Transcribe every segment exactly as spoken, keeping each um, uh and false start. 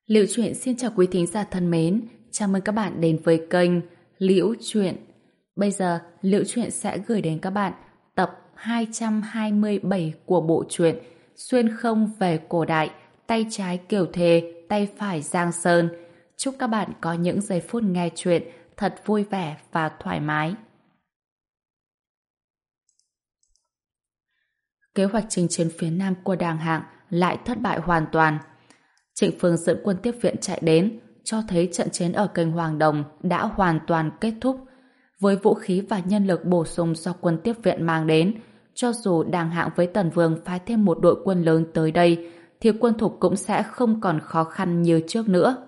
Liễu Chuyện xin chào quý thính giả thân mến, chào mừng các bạn đến với kênh Liễu Chuyện. Bây giờ, Liễu Chuyện sẽ gửi đến các bạn tập hai trăm hai mươi bảy của bộ truyện Xuyên không về cổ đại, tay trái Kiều Thề, tay phải Giang Sơn. Chúc các bạn có những giây phút nghe chuyện thật vui vẻ và thoải mái. Kế hoạch chinh chiến phía Nam của Đàng Hạng lại thất bại hoàn toàn. Trịnh Phương dẫn quân tiếp viện chạy đến, cho thấy trận chiến ở kênh Hoàng Đồng đã hoàn toàn kết thúc. Với vũ khí và nhân lực bổ sung do quân tiếp viện mang đến, cho dù Đàng Hạng với Tần Vương phái thêm một đội quân lớn tới đây, thì quân thục cũng sẽ không còn khó khăn như trước nữa.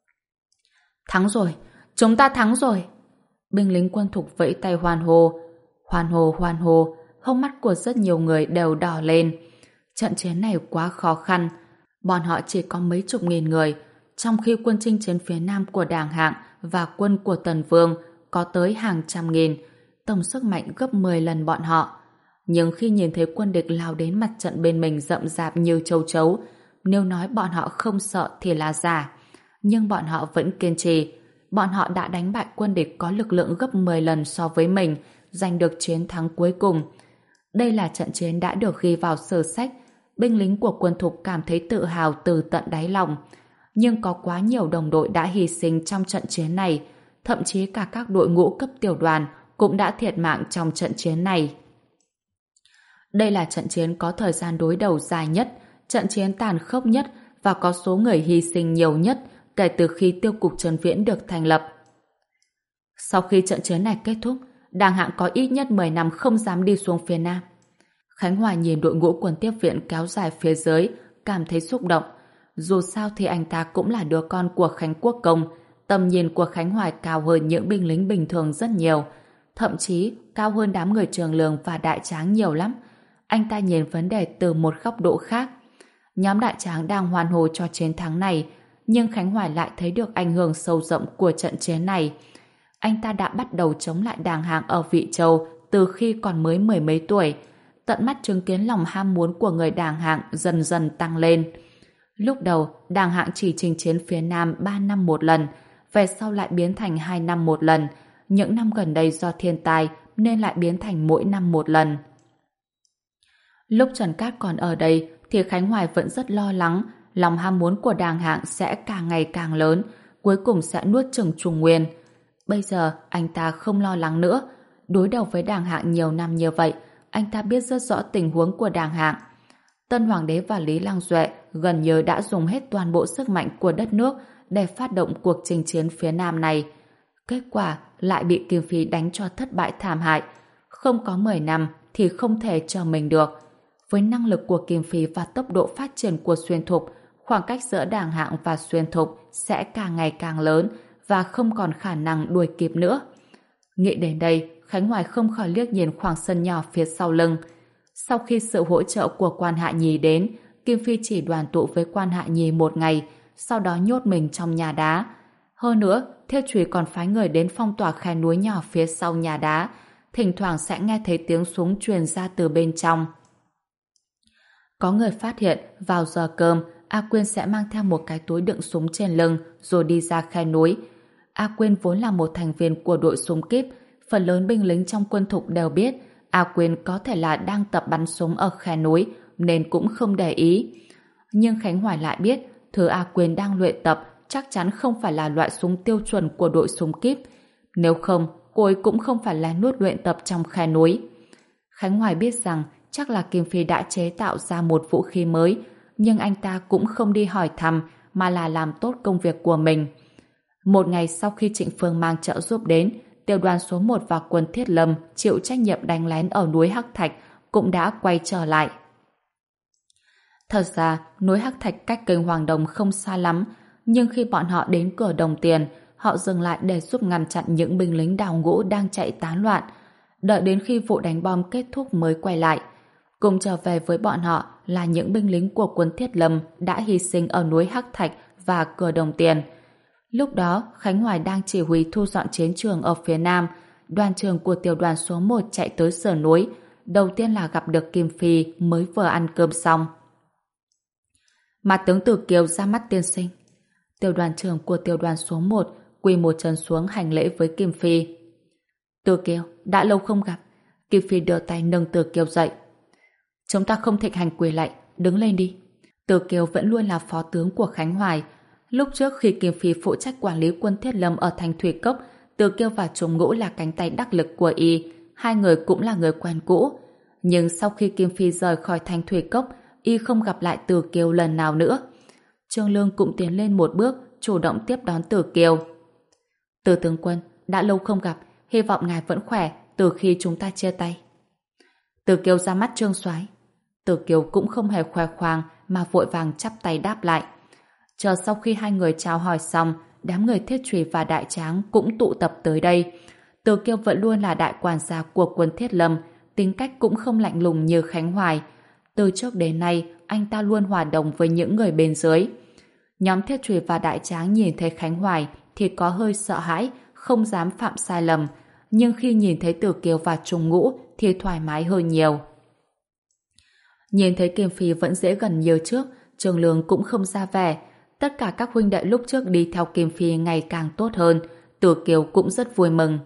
Thắng rồi! Chúng ta thắng rồi! Binh lính quân thục vẫy tay hoan hô. Hoan hô hoan hô, hốc mắt của rất nhiều người đều đỏ lên. Trận chiến này quá khó khăn. Bọn họ chỉ có mấy chục nghìn người, trong khi quân chinh chiến phía Nam của Đàng Hạng và quân của Tần Vương có tới hàng trăm nghìn, tổng sức mạnh gấp mười lần bọn họ. Nhưng khi nhìn thấy quân địch lao đến mặt trận bên mình rậm rạp như châu chấu, nếu nói bọn họ không sợ thì là giả. Nhưng bọn họ vẫn kiên trì. Bọn họ đã đánh bại quân địch có lực lượng gấp mười lần so với mình, giành được chiến thắng cuối cùng. Đây là trận chiến đã được ghi vào sử sách. Binh lính của quân thục cảm thấy tự hào từ tận đáy lòng. Nhưng có quá nhiều đồng đội đã hy sinh trong trận chiến này, thậm chí cả các đội ngũ cấp tiểu đoàn cũng đã thiệt mạng trong trận chiến này. Đây là trận chiến có thời gian đối đầu dài nhất, trận chiến tàn khốc nhất và có số người hy sinh nhiều nhất kể từ khi Tiêu cục Trần Viễn được thành lập. Sau khi trận chiến này kết thúc, Đàng Hạng có ít nhất mười năm không dám đi xuống phía Nam. Khánh Hòa nhìn đội ngũ quân tiếp viện kéo dài phía dưới, cảm thấy xúc động. Dù sao thì anh ta cũng là đứa con của Khánh Quốc Công, tầm nhìn của Khánh Hoài cao hơn những binh lính bình thường rất nhiều, thậm chí cao hơn đám người Trường Lương và Đại Tráng nhiều lắm. Anh ta nhìn vấn đề từ một góc độ khác. Nhóm Đại Tráng đang hoan hô cho chiến thắng này, nhưng Khánh Hoài lại thấy được ảnh hưởng sâu rộng của trận chiến này. Anh ta đã bắt đầu chống lại Đàng Hạng ở Vị Châu từ khi còn mới mười mấy tuổi, tận mắt chứng kiến lòng ham muốn của người Đàng Hạng dần dần tăng lên. Lúc đầu, Đàng Hạng chỉ chinh chiến phía Nam ba năm một lần, về sau lại biến thành hai năm một lần, những năm gần đây do thiên tai nên lại biến thành mỗi năm một lần. Lúc Trần Cát còn ở đây thì Khánh Hoài vẫn rất lo lắng lòng ham muốn của Đàng Hạng sẽ càng ngày càng lớn, cuối cùng sẽ nuốt chửng Trung Nguyên. Bây giờ anh ta không lo lắng nữa. Đối đầu với Đàng Hạng nhiều năm như vậy, anh ta biết rất rõ tình huống của Đàng Hạng. Tân Hoàng đế và Lý Lang Duệ gần như đã dùng hết toàn bộ sức mạnh của đất nước để phát động cuộc chinh chiến phía Nam này. Kết quả lại bị Kim Phi đánh cho thất bại thảm hại. Không có mười năm thì không thể chờ mình được. Với năng lực của Kim Phi và tốc độ phát triển của Xuyên Thục, khoảng cách giữa Đàng Hạng và Xuyên Thục sẽ càng ngày càng lớn và không còn khả năng đuổi kịp nữa. Nghĩ đến đây, Khánh Hoài không khỏi liếc nhìn khoảng sân nhỏ phía sau lưng. Sau khi sự hỗ trợ của Quan Hạ Nhi đến, Kim Phi chỉ đoàn tụ với Quan Hạ Nhi một ngày, sau đó nhốt mình trong nhà đá. Hơn nữa, Thiêu Chùy còn phái người đến phong tỏa khe núi nhỏ phía sau nhà đá, thỉnh thoảng sẽ nghe thấy tiếng súng truyền ra từ bên trong. Có người phát hiện vào giờ cơm, A Quyên sẽ mang theo một cái túi đựng súng trên lưng rồi đi ra khe núi. A Quyên vốn là một thành viên của đội súng kíp, phần lớn binh lính trong quân thục đều biết A Quyên có thể là đang tập bắn súng ở khe núi nên cũng không để ý. Nhưng Khánh Hoài lại biết thứ A Quyên đang luyện tập chắc chắn không phải là loại súng tiêu chuẩn của đội súng kíp. Nếu không, cô ấy cũng không phải lén lút luyện tập trong khe núi. Khánh Hoài biết rằng chắc là Kim Phi đã chế tạo ra một vũ khí mới, nhưng anh ta cũng không đi hỏi thăm mà là làm tốt công việc của mình. Một ngày sau khi Trịnh Phương mang trợ giúp đến, tiểu đoàn số một và quân Thiết Lâm chịu trách nhiệm đánh lén ở núi Hắc Thạch cũng đã quay trở lại. Thật ra, núi Hắc Thạch cách kênh Hoàng Đồng không xa lắm, nhưng khi bọn họ đến cửa Đồng Tiền, họ dừng lại để giúp ngăn chặn những binh lính đào ngũ đang chạy tán loạn. Đợi đến khi vụ đánh bom kết thúc mới quay lại. Cùng trở về với bọn họ là những binh lính của quân Thiết Lâm đã hy sinh ở núi Hắc Thạch và cửa Đồng Tiền. Lúc đó, Khánh Hoài đang chỉ huy thu dọn chiến trường ở phía Nam. Đoàn trưởng của tiểu đoàn số một chạy tới sườn núi. Đầu tiên là gặp được Kim Phi mới vừa ăn cơm xong. Mặt tướng Tử Kiều ra mắt tiên sinh. Tiểu đoàn trưởng của tiểu đoàn số một quỳ một chân xuống hành lễ với Kim Phi. Từ Kiều, đã lâu không gặp. Kim Phi đưa tay nâng Từ Kiều dậy. Chúng ta không thịnh hành quỳ lạy, đứng lên đi. Từ Kiều vẫn luôn là phó tướng của Khánh Hoài. Lúc trước khi Kim Phi phụ trách quản lý quân Thiết Lâm ở thành Thủy Cốc, Từ Kiều và Trùng Ngũ là cánh tay đắc lực của y, hai người cũng là người quen cũ. Nhưng sau khi Kim Phi rời khỏi thành Thủy Cốc, y không gặp lại Từ Kiều lần nào nữa. Trương Lương cũng tiến lên một bước, chủ động tiếp đón Từ Kiều. Từ tướng quân, đã lâu không gặp, hy vọng ngài vẫn khỏe từ khi chúng ta chia tay. Từ Kiều ra mắt Trương Soái. Từ Kiều cũng không hề khoe khoang mà vội vàng chắp tay đáp lại. Chờ sau khi hai người chào hỏi xong, đám người Thiết Trùy và Đại Tráng cũng tụ tập tới đây. Từ Kiều vẫn luôn là đại quản gia của quân Thiết Lâm, tính cách cũng không lạnh lùng như Khánh Hoài. Từ trước đến nay, anh ta luôn hòa đồng với những người bên dưới. Nhóm Thiết Trùy và Đại Tráng nhìn thấy Khánh Hoài thì có hơi sợ hãi, không dám phạm sai lầm. Nhưng khi nhìn thấy Từ Kiều và Trùng Ngũ thì thoải mái hơn nhiều. Nhìn thấy Kim Phi vẫn dễ gần như trước, Trương Lương cũng không ra vẻ. Tất cả các huynh đệ lúc trước đi theo Kim Phi ngày càng tốt hơn. Từ Kiều cũng rất vui mừng.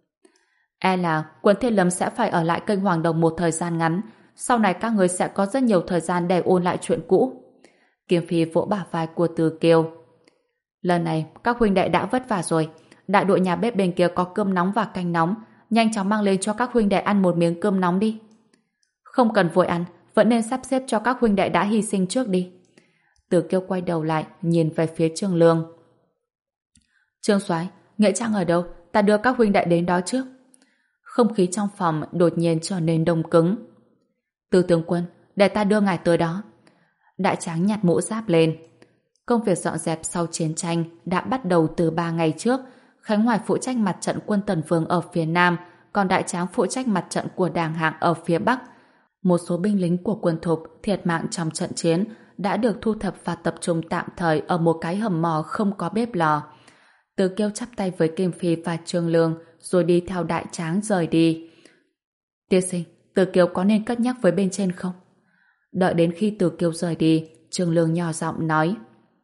E là quân Thiết Lâm sẽ phải ở lại kênh Hoàng Đồng một thời gian ngắn. Sau này các người sẽ có rất nhiều thời gian để ôn lại chuyện cũ. Kim Phi vỗ bả vai của Từ Kiều. Lần này các huynh đệ đã vất vả rồi. Đại đội nhà bếp bên kia có cơm nóng và canh nóng. Nhanh chóng mang lên cho các huynh đệ ăn một miếng cơm nóng đi. Không cần vội ăn, vẫn nên sắp xếp cho các huynh đệ đã hy sinh trước đi. Từ Kiều quay đầu lại, nhìn về phía Trương Lương. Trương Soái, Nghĩa Trang ở đâu? Ta đưa các huynh đệ đến đó trước. Không khí trong phòng đột nhiên trở nên đông cứng. Từ tướng quân, để ta đưa ngài tới đó. Đại Tráng nhặt mũ giáp lên. Công việc dọn dẹp sau chiến tranh đã bắt đầu từ ba ngày trước. Khánh Hoài phụ trách mặt trận quân Tần Vương ở phía Nam, còn Đại Tráng phụ trách mặt trận của Đàng Hạng ở phía Bắc. Một số binh lính của quân Thục thiệt mạng trong trận chiến đã được thu thập và tập trung tạm thời ở một cái hầm mỏ không có bếp lò. Từ Kiều chắp tay với Kim Phi và Trương Lương rồi đi theo Đại Tráng rời đi. Tiên sinh, Từ Kiều có nên cất nhắc với bên trên không? Đợi đến khi Từ Kiều rời đi, Trương Lương nhỏ giọng nói.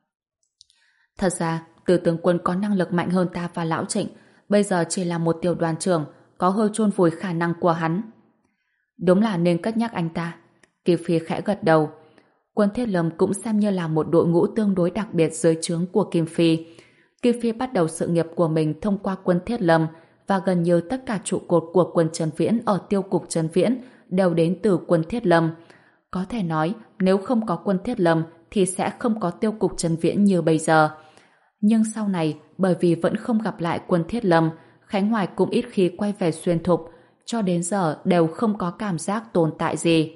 Thật ra, Từ tướng quân có năng lực mạnh hơn ta và Lão Trịnh, bây giờ chỉ là một tiểu đoàn trưởng, có hơi chôn vùi khả năng của hắn. Đúng là nên cất nhắc anh ta. Kim Phi khẽ gật đầu. Quân Thiết Lâm cũng xem như là một đội ngũ tương đối đặc biệt dưới trướng của Kim Phi. Kim Phi bắt đầu sự nghiệp của mình thông qua quân Thiết Lâm, và gần như tất cả trụ cột của quân Trần Viễn ở tiêu cục Trần Viễn đều đến từ quân Thiết Lâm. Có thể nói, nếu không có quân Thiết Lâm thì sẽ không có tiêu cục Trần Viễn như bây giờ. Nhưng sau này, bởi vì vẫn không gặp lại quân Thiết Lâm, Khánh Hoài cũng ít khi quay về Xuyên Thục, cho đến giờ đều không có cảm giác tồn tại gì.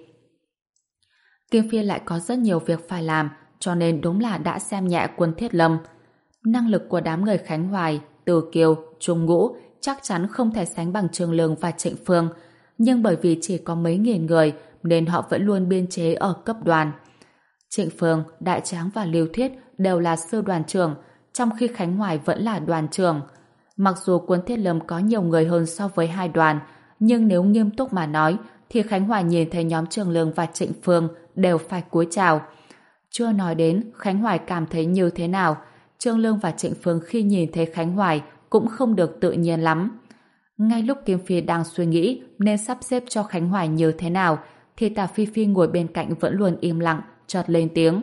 Kim Phi lại có rất nhiều việc phải làm, cho nên đúng là đã xem nhẹ quân Thiết Lâm. Năng lực của đám người Khánh Hoài, Từ Kiều, Trung Ngũ chắc chắn không thể sánh bằng Trương Lương và Trịnh Phương, nhưng bởi vì chỉ có mấy nghìn người nên họ vẫn luôn biên chế ở cấp đoàn. Trịnh Phương, Đại Tráng và Lưu Thiết đều là sư đoàn trưởng, trong khi Khánh Hoài vẫn là đoàn trưởng. Mặc dù quân Thiết Lâm có nhiều người hơn so với hai đoàn, nhưng nếu nghiêm túc mà nói thì Khánh Hoài nhìn thấy nhóm Trương Lương và Trịnh Phương đều phải cúi chào. Chưa nói đến Khánh Hoài cảm thấy như thế nào, Trương Lương và Trịnh Phương khi nhìn thấy Khánh Hoài cũng không được tự nhiên lắm. Ngay lúc Kim Phi đang suy nghĩ nên sắp xếp cho Khánh Hoài như thế nào, thì Tả Phi Phi ngồi bên cạnh vẫn luôn im lặng, chợt lên tiếng.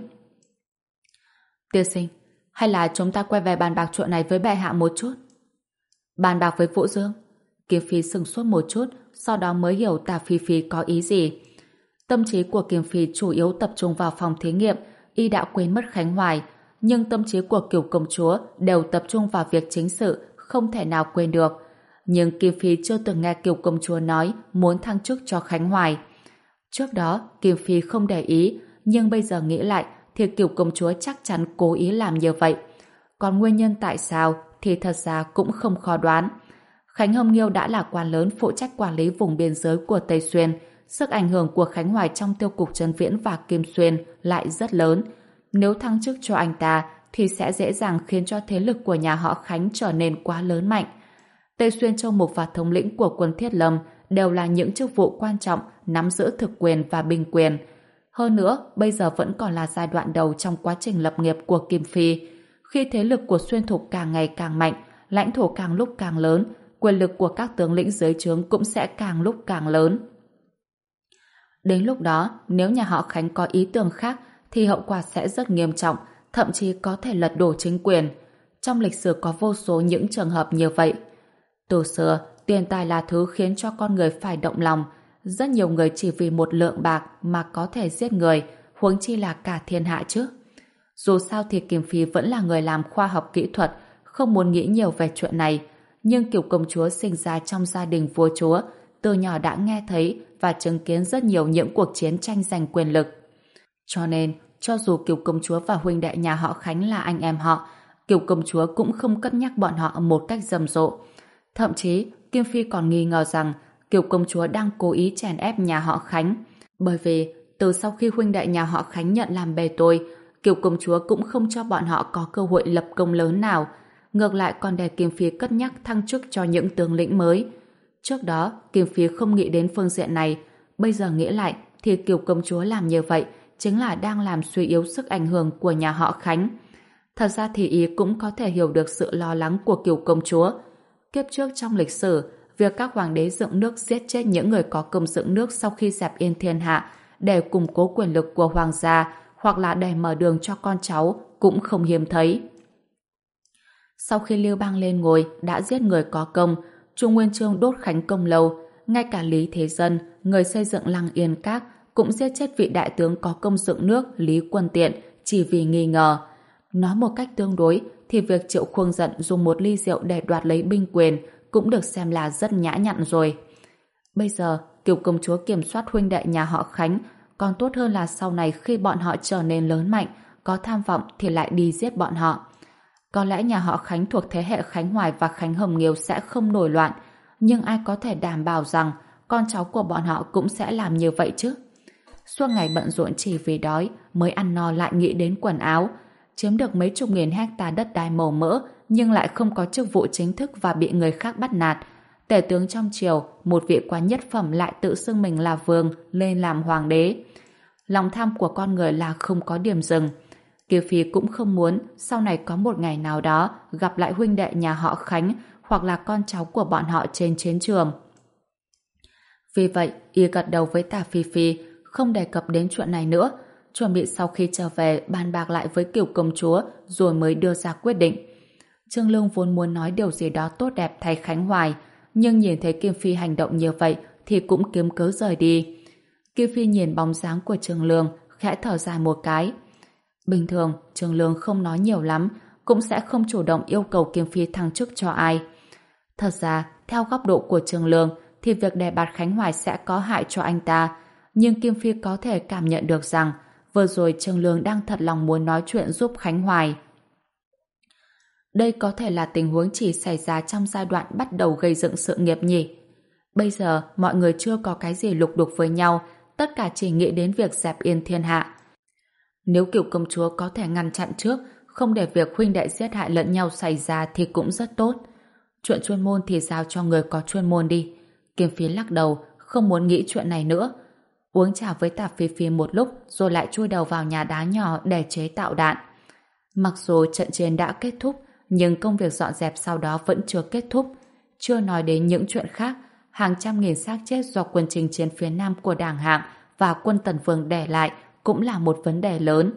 Tiên sinh, hay là chúng ta quay về bàn bạc chuyện này với bệ hạ một chút? Bàn bạc với Vũ Dương? Kim Phi sững sốt một chút, sau đó mới hiểu Tả Phi Phi có ý gì. Tâm trí của Kim Phi chủ yếu tập trung vào phòng thí nghiệm, y đã quên mất Khánh Hoài, nhưng tâm trí của Cửu công chúa đều tập trung vào việc chính sự, không thể nào quên được. Nhưng Kim Phi chưa từng nghe Cửu công chúa nói muốn thăng chức cho Khánh Hoài. Trước đó, Kim Phi không để ý, nhưng bây giờ nghĩ lại thì Cửu công chúa chắc chắn cố ý làm như vậy. Còn nguyên nhân tại sao thì thật ra cũng không khó đoán. Khánh Hồng Nghiêu đã là quan lớn phụ trách quản lý vùng biên giới của Tây Xuyên. Sức ảnh hưởng của Khánh Hoài trong tiêu cục Trấn Viễn và Kim Xuyên lại rất lớn. Nếu thăng chức cho anh ta thì sẽ dễ dàng khiến cho thế lực của nhà họ Khánh trở nên quá lớn mạnh. Tây Xuyên, Châu Mục và thống lĩnh của quân Thiết Lâm đều là những chức vụ quan trọng nắm giữ thực quyền và binh quyền. Hơn nữa, bây giờ vẫn còn là giai đoạn đầu trong quá trình lập nghiệp của Kim Phi. Khi thế lực của Xuyên Thục càng ngày càng mạnh, lãnh thổ càng lúc càng lớn, quyền lực của các tướng lĩnh dưới trướng cũng sẽ càng lúc càng lớn. Đến lúc đó, nếu nhà họ Khánh có ý tưởng khác thì hậu quả sẽ rất nghiêm trọng, thậm chí có thể lật đổ chính quyền. Trong lịch sử có vô số những trường hợp như vậy. Từ xưa, tiền tài là thứ khiến cho con người phải động lòng. Rất nhiều người chỉ vì một lượng bạc mà có thể giết người, huống chi là cả thiên hạ chứ. Dù sao thì Kim Phi vẫn là người làm khoa học kỹ thuật, không muốn nghĩ nhiều về chuyện này. Nhưng Kiều công chúa sinh ra trong gia đình vua chúa, từ nhỏ đã nghe thấy và chứng kiến rất nhiều những cuộc chiến tranh giành quyền lực. Cho nên, cho dù Kiều công chúa và huynh đệ nhà họ Khánh là anh em họ, Kiều công chúa cũng không cất nhắc bọn họ một cách rầm rộ. Thậm chí, Kim Phi còn nghi ngờ rằng Kiều công chúa đang cố ý chèn ép nhà họ Khánh. Bởi vì, từ sau khi huynh đệ nhà họ Khánh nhận làm bề tôi, Kiều công chúa cũng không cho bọn họ có cơ hội lập công lớn nào. Ngược lại còn để Kim Phi cất nhắc thăng chức cho những tướng lĩnh mới. Trước đó, Kim Phi không nghĩ đến phương diện này. Bây giờ nghĩ lại, thì Kiều công chúa làm như vậy chính là đang làm suy yếu sức ảnh hưởng của nhà họ Khánh. Thật ra thì ý cũng có thể hiểu được sự lo lắng của Kiều công chúa. Kiếp trước trong lịch sử, việc các hoàng đế dựng nước giết chết những người có công dựng nước sau khi dẹp yên thiên hạ để củng cố quyền lực của hoàng gia hoặc là để mở đường cho con cháu cũng không hiếm thấy. Sau khi Lưu Bang lên ngôi đã giết người có công, Trung Nguyên Chương đốt Khánh Công Lâu, ngay cả Lý Thế Dân, người xây dựng Lăng Yên Các, cũng giết chết vị đại tướng có công dựng nước Lý Quân Tiện chỉ vì nghi ngờ. Nói một cách tương đối thì việc Triệu Khuông Dận dùng một ly rượu để đoạt lấy binh quyền cũng được xem là rất nhã nhặn rồi. Bây giờ, Kiều công chúa kiểm soát huynh đệ nhà họ Khánh, còn tốt hơn là sau này khi bọn họ trở nên lớn mạnh, có tham vọng thì lại đi giết bọn họ. Có lẽ nhà họ Khánh thuộc thế hệ Khánh Hoài và Khánh Hồng Nghiêu sẽ không nổi loạn, nhưng ai có thể đảm bảo rằng con cháu của bọn họ cũng sẽ làm như vậy chứ? Suốt ngày bận rộn chỉ vì đói, mới ăn no lại nghĩ đến quần áo, chiếm được mấy chục nghìn hecta đất đai màu mỡ nhưng lại không có chức vụ chính thức và bị người khác bắt nạt. Tể tướng trong triều, một vị quan nhất phẩm lại tự xưng mình là vương lên làm hoàng đế. Lòng tham của con người là không có điểm dừng. Kiều Phi cũng không muốn sau này có một ngày nào đó gặp lại huynh đệ nhà họ Khánh hoặc là con cháu của bọn họ trên chiến trường. Vì vậy, y gật đầu với Tả Phi Phi, không đề cập đến chuyện này nữa, chuẩn bị sau khi trở về bàn bạc lại với Kiều công chúa rồi mới đưa ra quyết định. Trương Lương vốn muốn nói điều gì đó tốt đẹp thay Khánh Hoài, nhưng nhìn thấy Kim Phi hành động như vậy thì cũng kiếm cớ rời đi. Kim Phi nhìn bóng dáng của Trương Lương, khẽ thở dài một cái. Bình thường, Trương Lương không nói nhiều lắm, cũng sẽ không chủ động yêu cầu Kim Phi thăng chức cho ai. Thật ra, theo góc độ của Trương Lương, thì việc đề bạt Khánh Hoài sẽ có hại cho anh ta, nhưng Kim Phi có thể cảm nhận được rằng vừa rồi Trương Lương đang thật lòng muốn nói chuyện giúp Khánh Hoài. Đây có thể là tình huống chỉ xảy ra trong giai đoạn bắt đầu gây dựng sự nghiệp nhỉ. Bây giờ, mọi người chưa có cái gì lục đục với nhau, tất cả chỉ nghĩ đến việc dẹp yên thiên hạ. Nếu Kiều công chúa có thể ngăn chặn trước, không để việc huynh đệ giết hại lẫn nhau xảy ra thì cũng rất tốt. Chuyện chuyên môn thì giao cho người có chuyên môn đi. Kim Phi lắc đầu, không muốn nghĩ chuyện này nữa. Uống trà với Tạp Phi Phi một lúc rồi lại chui đầu vào nhà đá nhỏ để chế tạo đạn. Mặc dù trận chiến đã kết thúc, nhưng công việc dọn dẹp sau đó vẫn chưa kết thúc. Chưa nói đến những chuyện khác, hàng trăm nghìn xác chết do quân chinh chiến phía Nam của Đảng Hạng và quân Tần Vương để lại cũng là một vấn đề lớn.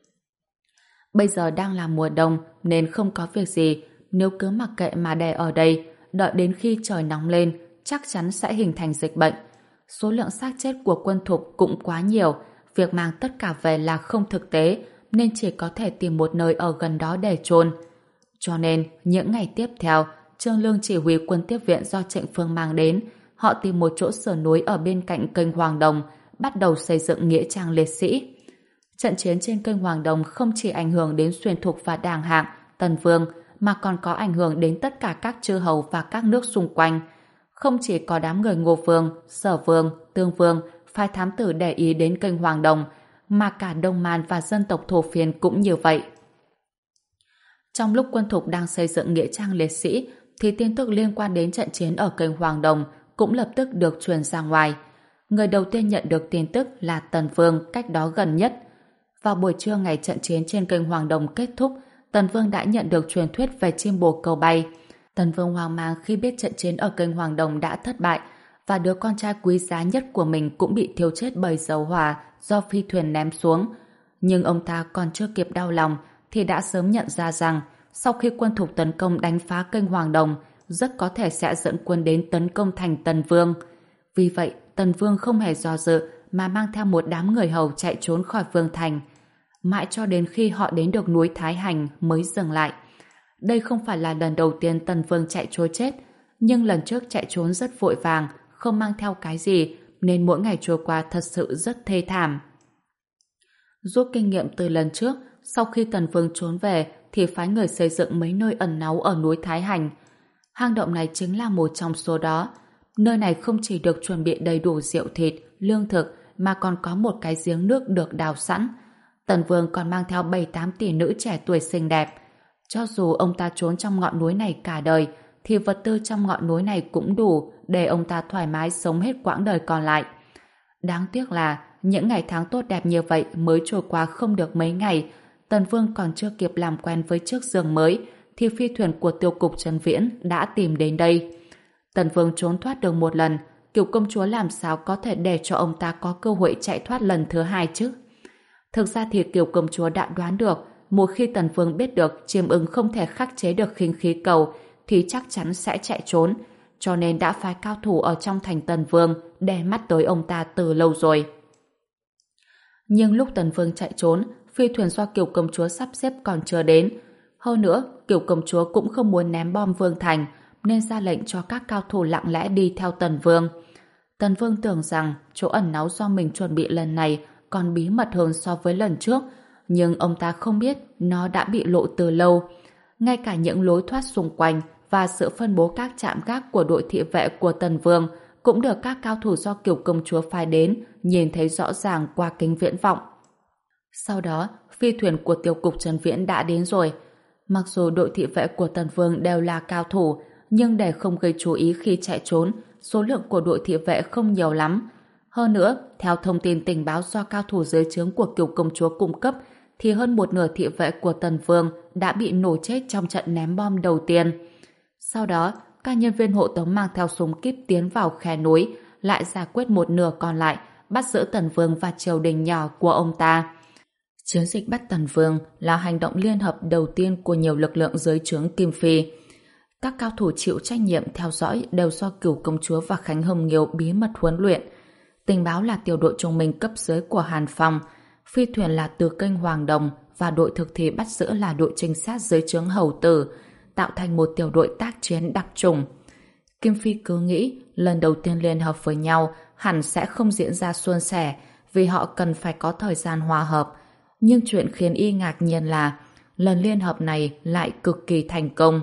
Bây giờ đang là mùa đông nên không có việc gì, nếu cứ mặc kệ mà để ở đây, đợi đến khi trời nóng lên, chắc chắn sẽ hình thành dịch bệnh. Số lượng xác chết của quân Thục cũng quá nhiều, việc mang tất cả về là không thực tế, nên chỉ có thể tìm một nơi ở gần đó để chôn. Cho nên, những ngày tiếp theo, Trương Lương chỉ huy quân tiếp viện do Trịnh Phương mang đến, họ tìm một chỗ sườn núi ở bên cạnh kênh Hoàng Đồng, bắt đầu xây dựng nghĩa trang liệt sĩ. Trận chiến trên kênh Hoàng Đồng không chỉ ảnh hưởng đến Xuyên Thục và Đàng Hạng, Tần Vương, mà còn có ảnh hưởng đến tất cả các chư hầu và các nước xung quanh. Không chỉ có đám người Ngô Vương, Sở Vương, Tương Vương, phái thám tử để ý đến kênh Hoàng Đồng, mà cả Đông Man và dân tộc Thổ Phiên cũng như vậy. Trong lúc quân Thục đang xây dựng nghĩa trang liệt sĩ, thì tin tức liên quan đến trận chiến ở kênh Hoàng Đồng cũng lập tức được truyền ra ngoài. Người đầu tiên nhận được tin tức là Tần Vương, cách đó gần nhất. Vào buổi trưa ngày trận chiến trên kênh Hoàng Đồng kết thúc, Tần Vương đã nhận được truyền thuyết về chim bồ câu bay. Tần Vương hoang mang khi biết trận chiến ở kênh Hoàng Đồng đã thất bại và đứa con trai quý giá nhất của mình cũng bị thiêu chết bởi dầu hỏa do phi thuyền ném xuống. Nhưng ông ta còn chưa kịp đau lòng thì đã sớm nhận ra rằng sau khi quân thục tấn công đánh phá kênh Hoàng Đồng, rất có thể sẽ dẫn quân đến tấn công thành Tần Vương. Vì vậy, Tần Vương không hề do dự mà mang theo một đám người hầu chạy trốn khỏi Vương Thành. Mãi cho đến khi họ đến được núi Thái Hành mới dừng lại. Đây không phải là lần đầu tiên Tần Vương chạy trốn chết, nhưng lần trước chạy trốn rất vội vàng, không mang theo cái gì, nên mỗi ngày trôi qua thật sự rất thê thảm. Rút kinh nghiệm từ lần trước, sau khi Tần Vương trốn về thì phái người xây dựng mấy nơi ẩn náu ở núi Thái Hành. Hang động này chính là một trong số đó. Nơi này không chỉ được chuẩn bị đầy đủ rượu thịt, lương thực, mà còn có một cái giếng nước được đào sẵn. Tần Vương còn mang theo bảy tám tỷ nữ trẻ tuổi xinh đẹp. Cho dù ông ta trốn trong ngọn núi này cả đời, thì vật tư trong ngọn núi này cũng đủ để ông ta thoải mái sống hết quãng đời còn lại. Đáng tiếc là những ngày tháng tốt đẹp như vậy mới trôi qua không được mấy ngày, Tần Vương còn chưa kịp làm quen với chiếc giường mới, thì phi thuyền của tiêu cục Trần Viễn đã tìm đến đây. Tần Vương trốn thoát được một lần, Kiều công chúa làm sao có thể để cho ông ta có cơ hội chạy thoát lần thứ hai chứ? Thực ra thì Kiều công chúa đã đoán được, một khi Tần Vương biết được Chiêm Ưng không thể khắc chế được khinh khí cầu, thì chắc chắn sẽ chạy trốn, cho nên đã phái cao thủ ở trong thành Tần Vương để mắt tới ông ta từ lâu rồi. Nhưng lúc Tần Vương chạy trốn, phi thuyền do Kiều công chúa sắp xếp còn chưa đến. Hơn nữa, Kiều công chúa cũng không muốn ném bom Vương Thành, nên ra lệnh cho các cao thủ lặng lẽ đi theo Tần Vương. Tần Vương tưởng rằng chỗ ẩn náu do mình chuẩn bị lần này còn bí mật hơn so với lần trước, nhưng ông ta không biết nó đã bị lộ từ lâu. Ngay cả những lối thoát xung quanh và sự phân bố các trạm gác của đội thị vệ của Tần Vương cũng được các cao thủ do Kiều công chúa phái đến nhìn thấy rõ ràng qua kính viễn vọng. Sau đó, phi thuyền của tiêu cục Trần Viễn đã đến rồi. Mặc dù đội thị vệ của Tần Vương đều là cao thủ, nhưng để không gây chú ý khi chạy trốn, số lượng của đội thị vệ không nhiều lắm. Hơn nữa, theo thông tin tình báo do cao thủ dưới trướng của Kiều công chúa cung cấp, thì hơn một nửa thị vệ của Tần Vương đã bị nổ chết trong trận ném bom đầu tiên. Sau đó, các nhân viên hộ tống mang theo súng kíp tiến vào khe núi, lại giải quyết một nửa còn lại, bắt giữ Tần Vương và triều đình nhỏ của ông ta. Chiến dịch bắt Tần Vương là hành động liên hợp đầu tiên của nhiều lực lượng dưới trướng Kim Phi. Các cao thủ chịu trách nhiệm theo dõi đều do Cửu công chúa và Khánh Hồng Nghiêu bí mật huấn luyện. Tình báo là tiểu đội trung minh cấp dưới của Hàn Phong, phi thuyền là từ kênh Hoàng Đồng và đội thực thi bắt giữ là đội trinh sát dưới trướng Hầu Tử, tạo thành một tiểu đội tác chiến đặc trùng. Kim Phi cứ nghĩ lần đầu tiên liên hợp với nhau hẳn sẽ không diễn ra suôn sẻ vì họ cần phải có thời gian hòa hợp. Nhưng chuyện khiến y ngạc nhiên là lần liên hợp này lại cực kỳ thành công.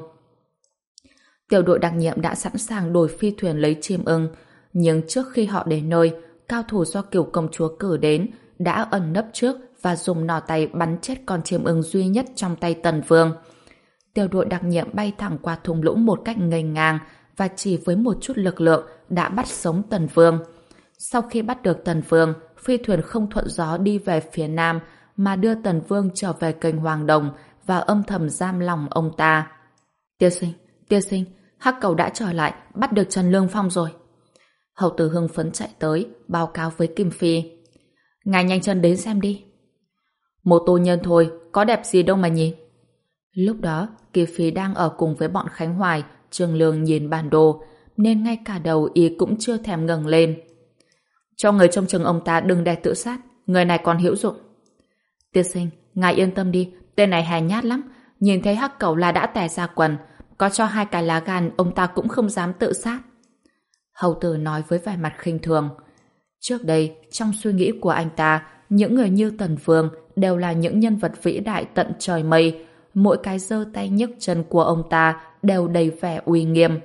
Tiểu đội đặc nhiệm đã sẵn sàng đổi phi thuyền lấy Chiêm Ưng, nhưng trước khi họ đến nơi, cao thủ do Kiều công chúa cử đến đã ẩn nấp trước và dùng nỏ tay bắn chết con Chiêm Ưng duy nhất trong tay Tần Vương. Tiểu đội đặc nhiệm bay thẳng qua thung lũng một cách nghênh ngang và chỉ với một chút lực lượng đã bắt sống Tần Vương. Sau khi bắt được Tần Vương, phi thuyền không thuận gió đi về phía nam mà đưa Tần Vương trở về kênh Hoàng Đồng và âm thầm giam lòng ông ta. Tiên sinh, tiên sinh, Hắc Cầu đã trở lại, bắt được Trần Lương Phong rồi. Hầu tử hưng phấn chạy tới, báo cáo với Kim Phi. Ngài nhanh chân đến xem đi. Một tô nhân thôi, có đẹp gì đâu mà nhìn. Lúc đó, Kim Phi đang ở cùng với bọn Khánh Hoài, Trương Lương nhìn bản đồ, nên ngay cả đầu y cũng chưa thèm ngẩng lên. Cho người trông chừng ông ta đừng để tự sát, người này còn hữu dụng. Tiên sinh, ngài yên tâm đi, tên này hèn nhát lắm, nhìn thấy Hắc Cẩu là đã tè ra quần, có cho hai cái lá gan ông ta cũng không dám tự sát. Hầu tử nói với vẻ mặt khinh thường. Trước đây, trong suy nghĩ của anh ta, những người như Tần Vương đều là những nhân vật vĩ đại tận trời mây, mỗi cái giơ tay nhấc chân của ông ta đều đầy vẻ uy nghiêm.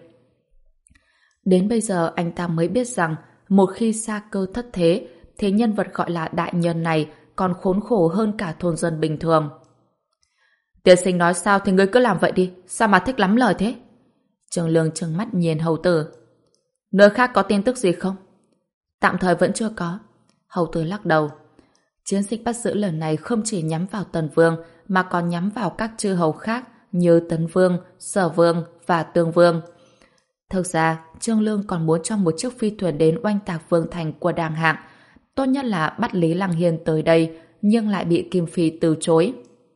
Đến bây giờ anh ta mới biết rằng một khi sa cơ thất thế, thì nhân vật gọi là đại nhân này còn khốn khổ hơn cả thôn dân bình thường. Tiên sinh nói sao thì ngươi cứ làm vậy đi, sao mà thích lắm lời thế? Trương Lương trừng mắt nhìn hầu tử. Nơi khác có tin tức gì không? Tạm thời vẫn chưa có. Hầu tử lắc đầu. Chiến dịch bắt giữ lần này không chỉ nhắm vào Tần Vương mà còn nhắm vào các chư hầu khác như Tấn Vương, Sở Vương và Tương Vương. Thực ra, Trương Lương còn muốn cho một chiếc phi thuyền đến oanh tạc vương thành của Đàng Hạng. Tốt nhất là bắt Lý Lăng Hiên tới đây, nhưng lại bị Kim Phi từ chối.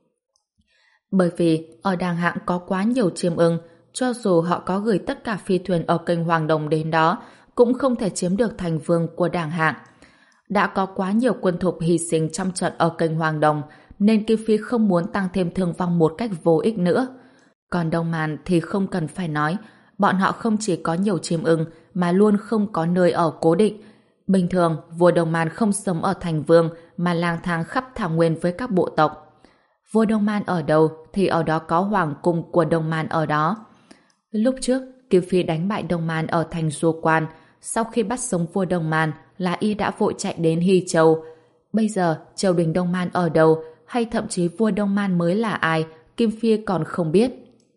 Bởi vì ở Đàng Hạng có quá nhiều chiêm ưng, cho dù họ có gửi tất cả phi thuyền ở kênh Hoàng Đồng đến đó, cũng không thể chiếm được thành vương của Đàng Hạng. Đã có quá nhiều quân thục hy sinh trong trận ở kênh Hoàng Đồng, nên Kim Phi không muốn tăng thêm thương vong một cách vô ích nữa. Còn Đông Màn thì không cần phải nói, bọn họ không chỉ có nhiều chim ưng mà luôn không có nơi ở cố định. Bình thường, vua Đông Man không sống ở thành vương mà lang thang khắp thảo nguyên với các bộ tộc. Vua Đông Man ở đâu thì ở đó có hoàng cung của Đông Man ở đó. Lúc trước, Kim Phi đánh bại Đông Man ở thành Du Quan. Sau khi bắt sống vua Đông Man là y đã vội chạy đến Hy Châu. Bây giờ, triều đình Đông Man ở đâu hay thậm chí vua Đông Man mới là ai, Kim Phi còn không biết.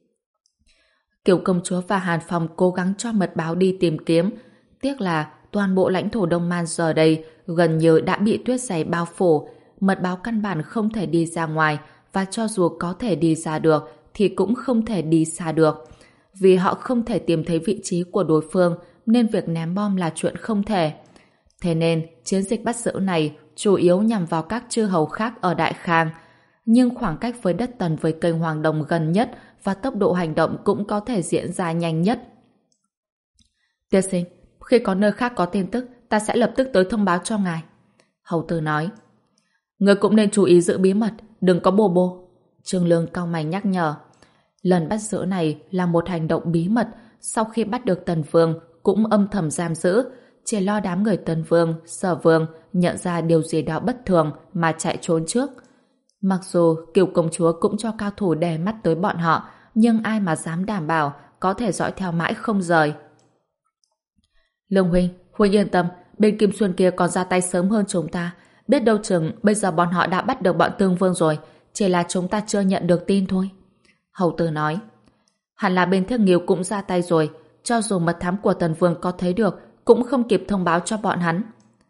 Kiều công chúa và Hàn Phong cố gắng cho mật báo đi tìm kiếm. Tiếc là toàn bộ lãnh thổ Đông Man giờ đây gần như đã bị tuyết dày bao phủ. Mật báo căn bản không thể đi ra ngoài, và cho dù có thể đi ra được thì cũng không thể đi xa được. Vì họ không thể tìm thấy vị trí của đối phương nên việc ném bom là chuyện không thể. Thế nên chiến dịch bắt giữ này chủ yếu nhằm vào các chư hầu khác ở Đại Khang. Nhưng khoảng cách với đất Tần với kênh Hoàng Đồng gần nhất và tốc độ hành động cũng có thể diễn ra nhanh nhất. Tiên sinh, khi có nơi khác có tin tức, ta sẽ lập tức tới thông báo cho ngài. Hầu tử nói. Người cũng nên chú ý giữ bí mật, đừng có bô bô. Trương Lương cau mày nhắc nhở. Lần bắt giữ này là một hành động bí mật, sau khi bắt được Tần Vương cũng âm thầm giam giữ, chỉ lo đám người Tần Vương, Sở Vương nhận ra điều gì đó bất thường mà chạy trốn trước. Mặc dù Kiều công chúa cũng cho cao thủ đè mắt tới bọn họ, nhưng ai mà dám đảm bảo có thể dõi theo mãi không rời. Lương huynh, huynh yên tâm, bên Kim Xuân kia còn ra tay sớm hơn chúng ta. Biết đâu chừng bây giờ bọn họ đã bắt được bọn Tương Vương rồi, chỉ là chúng ta chưa nhận được tin thôi. Hầu tử nói. Hẳn là bên Thiết Nghiêu cũng ra tay rồi, cho dù mật thám của Tần Vương có thấy được cũng không kịp thông báo cho bọn hắn.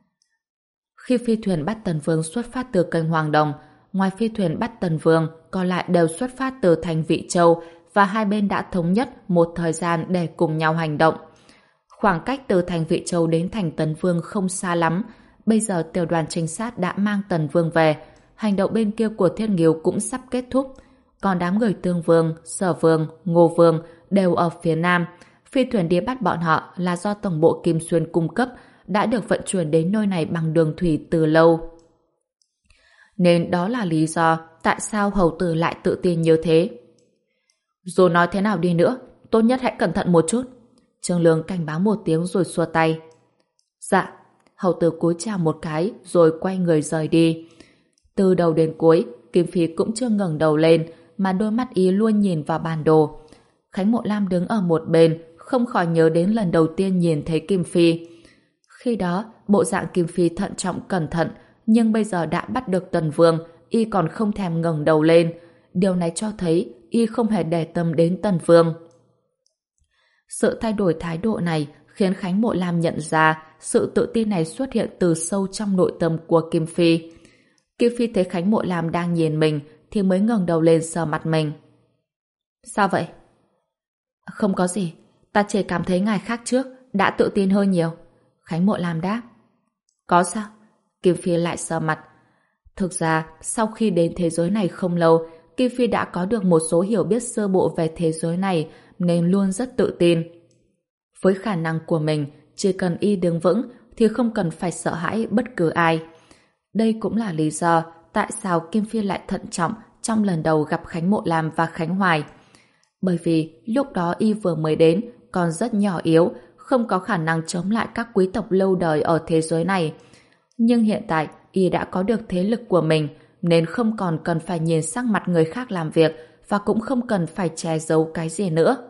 Khi phi thuyền bắt Tần Vương xuất phát từ kênh Hoàng Đồng, ngoài phi thuyền bắt Tần Vương, còn lại đều xuất phát từ thành Vị Châu, và hai bên đã thống nhất một thời gian để cùng nhau hành động. Khoảng cách từ thành Vị Châu đến thành Tần Vương không xa lắm. Bây giờ tiểu đoàn trinh sát đã mang Tần Vương về. Hành động bên kia của Thiết Nghiêu cũng sắp kết thúc. Còn đám người Tương Vương, Sở Vương, Ngô Vương đều ở phía nam. Phi thuyền đi bắt bọn họ là do tổng bộ Kim Xuyên cung cấp, đã được vận chuyển đến nơi này bằng đường thủy từ lâu. Nên đó là lý do tại sao hầu tử lại tự tin như thế. Dù nói thế nào đi nữa, tốt nhất hãy cẩn thận một chút. Trương Lương cảnh báo một tiếng rồi xua tay. Dạ. Hầu tử cúi chào một cái rồi quay người rời đi. Từ đầu đến cuối, Kim Phi cũng chưa ngẩng đầu lên, mà đôi mắt ý luôn nhìn vào bản đồ. Khánh Mộ Lam đứng ở một bên, không khỏi nhớ đến lần đầu tiên nhìn thấy Kim Phi. Khi đó, bộ dạng Kim Phi thận trọng cẩn thận, nhưng bây giờ đã bắt được Tần Vương, y còn không thèm ngẩng đầu lên. Điều này cho thấy y không hề để tâm đến Tần Vương. Sự thay đổi thái độ này khiến Khánh Mộ Lam nhận ra sự tự tin này xuất hiện từ sâu trong nội tâm của Kim Phi. Kim Phi thấy Khánh Mộ Lam đang nhìn mình thì mới ngẩng đầu lên sờ mặt mình. Sao vậy? Không có gì, ta chỉ cảm thấy ngài khác trước đã tự tin hơn nhiều. Khánh Mộ Lam đáp. Có sao? Kim Phi lại sờ mặt. Thực ra, sau khi đến thế giới này không lâu, Kim Phi đã có được một số hiểu biết sơ bộ về thế giới này nên luôn rất tự tin. Với khả năng của mình, chỉ cần y đứng vững thì không cần phải sợ hãi bất cứ ai. Đây cũng là lý do tại sao Kim Phi lại thận trọng trong lần đầu gặp Khánh Mộ Lam và Khánh Hoài. Bởi vì lúc đó y vừa mới đến, còn rất nhỏ yếu, không có khả năng chống lại các quý tộc lâu đời ở thế giới này. Nhưng hiện tại, y đã có được thế lực của mình, nên không còn cần phải nhìn sắc mặt người khác làm việc và cũng không cần phải che giấu cái gì nữa.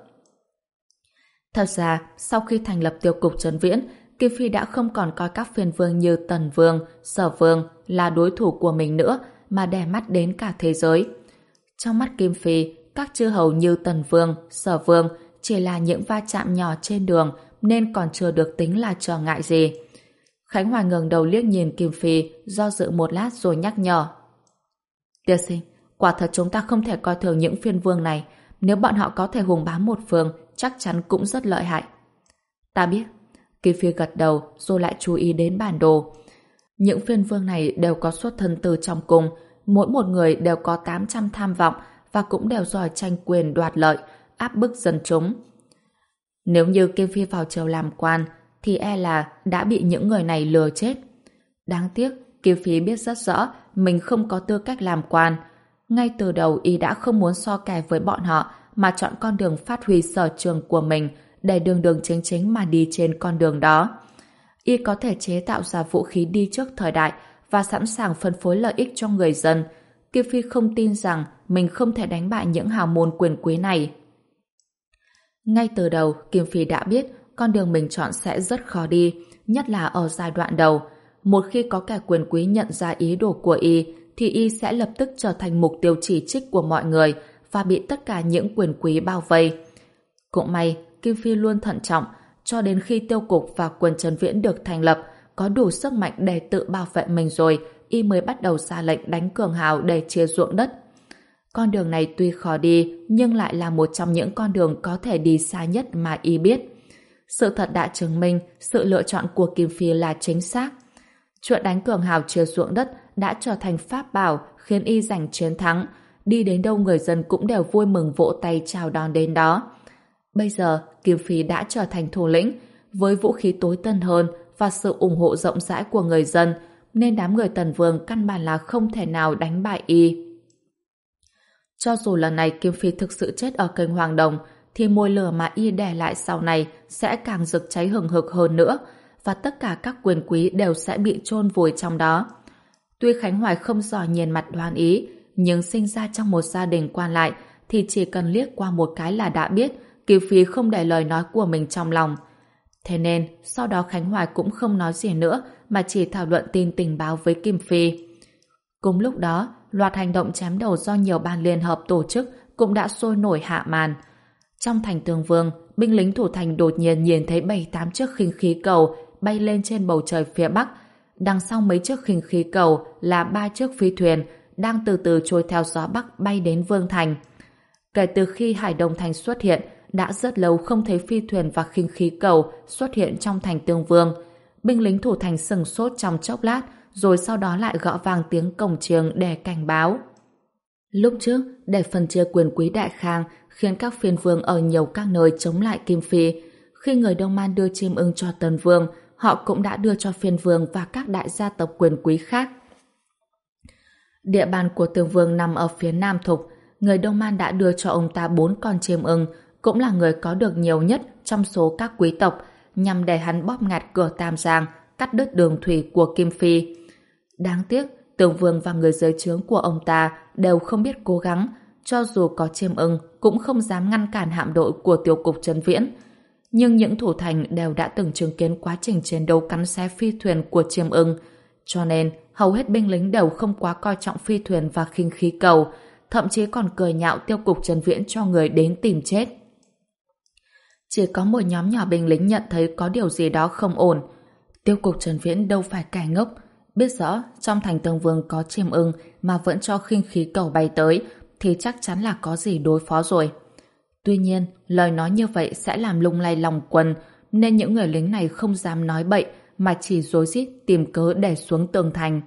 Thật ra, sau khi thành lập tiêu cục Trấn Viễn, Kim Phi đã không còn coi các phiên vương như Tần Vương, Sở Vương là đối thủ của mình nữa, mà đè mắt đến cả thế giới. Trong mắt Kim Phi, các chư hầu như Tần Vương, Sở Vương chỉ là những va chạm nhỏ trên đường nên còn chưa được tính là trở ngại gì. Khánh Hoài ngẩng đầu liếc nhìn Kim Phi, do dự một lát rồi nhắc nhở. Tiên sinh, quả thật chúng ta không thể coi thường những phiên vương này. Nếu bọn họ có thể hùng bá một phương, chắc chắn cũng rất lợi hại. Ta biết. Kim Phi gật đầu rồi lại chú ý đến bản đồ. Những phiên vương này đều có xuất thân từ trong cung, mỗi một người đều có tám trăm tham vọng và cũng đều giỏi tranh quyền đoạt lợi, áp bức dân chúng. Nếu như Kim Phi vào triều làm quan, thì e là đã bị những người này lừa chết. Đáng tiếc, Kim Phi biết rất rõ mình không có tư cách làm quan. Ngay từ đầu y đã không muốn so kè với bọn họ mà chọn con đường phát huy sở trường của mình để đường đường chính chính mà đi trên con đường đó. Y có thể chế tạo ra vũ khí đi trước thời đại và sẵn sàng phân phối lợi ích cho người dân. Kim Phi không tin rằng mình không thể đánh bại những hào môn quyền quý này. Ngay từ đầu, Kim Phi đã biết con đường mình chọn sẽ rất khó đi, nhất là ở giai đoạn đầu. Một khi có kẻ quyền quý nhận ra ý đồ của y, thì y sẽ lập tức trở thành mục tiêu chỉ trích của mọi người và bị tất cả những quyền quý bao vây. Cũng may, Kim Phi luôn thận trọng, cho đến khi tiêu cục và quân Trấn Viễn được thành lập, có đủ sức mạnh để tự bảo vệ mình rồi, y mới bắt đầu ra lệnh đánh cường hào để chia ruộng đất. Con đường này tuy khó đi, nhưng lại là một trong những con đường có thể đi xa nhất mà y biết. Sự thật đã chứng minh sự lựa chọn của Kim Phi là chính xác. Chuyện đánh cường hào chia ruộng đất đã trở thành pháp bảo khiến y giành chiến thắng. Đi đến đâu người dân cũng đều vui mừng vỗ tay chào đón đến đó. Bây giờ, Kim Phi đã trở thành thủ lĩnh, với vũ khí tối tân hơn và sự ủng hộ rộng rãi của người dân, nên đám người Tần Vương căn bản là không thể nào đánh bại y. Cho dù lần này Kim Phi thực sự chết ở kênh Hoàng Đồng, thì mồi lửa mà y để lại sau này sẽ càng rực cháy hừng hực hơn nữa, và tất cả các quyền quý đều sẽ bị chôn vùi trong đó. Tuy Khánh Hoài không giỏi nhìn mặt đoán ý, nhưng sinh ra trong một gia đình quan lại thì chỉ cần liếc qua một cái là đã biết Kim Phi không để lời nói của mình trong lòng. Thế nên, sau đó Khánh Hoài cũng không nói gì nữa mà chỉ thảo luận tin tình báo với Kim Phi. Cùng lúc đó, loạt hành động chém đầu do nhiều ban liên hợp tổ chức cũng đã sôi nổi hạ màn. Trong thành Tương Vương, binh lính thủ thành đột nhiên nhìn thấy bảy tám chiếc khinh khí cầu bay lên trên bầu trời phía Bắc. Đằng sau mấy chiếc khinh khí cầu là ba chiếc phi thuyền đang từ từ trôi theo gió Bắc bay đến Vương Thành. Kể từ khi Hải Đông Thành xuất hiện, đã rất lâu không thấy phi thuyền và khinh khí cầu xuất hiện trong thành Tương Vương. Binh lính thủ thành sừng sốt trong chốc lát, rồi sau đó lại gõ vang tiếng cổng chiêng để cảnh báo. Lúc trước, để phân chia quyền quý Đại Khang khiến các phiên vương ở nhiều các nơi chống lại Kim Phi. Khi người Đông Man đưa chim ưng cho Tần Vương, họ cũng đã đưa cho phiên vương và các đại gia tộc quyền quý khác. Địa bàn của Tương Vương nằm ở phía Nam Thục. Người Đông Man đã đưa cho ông ta bốn con chim ưng, cũng là người có được nhiều nhất trong số các quý tộc, nhằm để hắn bóp nghẹt cửa Tam Giang, cắt đứt đường thủy của Kim Phi. Đáng tiếc, Tương Vương và người dưới trướng của ông ta đều không biết cố gắng, cho dù có chim ưng cũng không dám ngăn cản hạm đội của tiêu cục Trấn Viễn. Nhưng những thủ thành đều đã từng chứng kiến quá trình chiến đấu cắn xé phi thuyền của chim ưng, cho nên hầu hết binh lính đều không quá coi trọng phi thuyền và khinh khí cầu, thậm chí còn cười nhạo tiêu cục Trấn Viễn cho người đến tìm chết. Chỉ có một nhóm nhỏ binh lính nhận thấy có điều gì đó không ổn. Tiêu cục Trấn Viễn đâu phải kẻ ngốc, biết rõ trong thành Tương Vương có chim ưng mà vẫn cho khinh khí cầu bay tới thì chắc chắn là có gì đối phó rồi. Tuy nhiên, lời nói như vậy sẽ làm lung lay lòng quân, nên những người lính này không dám nói bậy mà chỉ rối rít tìm cớ để xuống tường thành.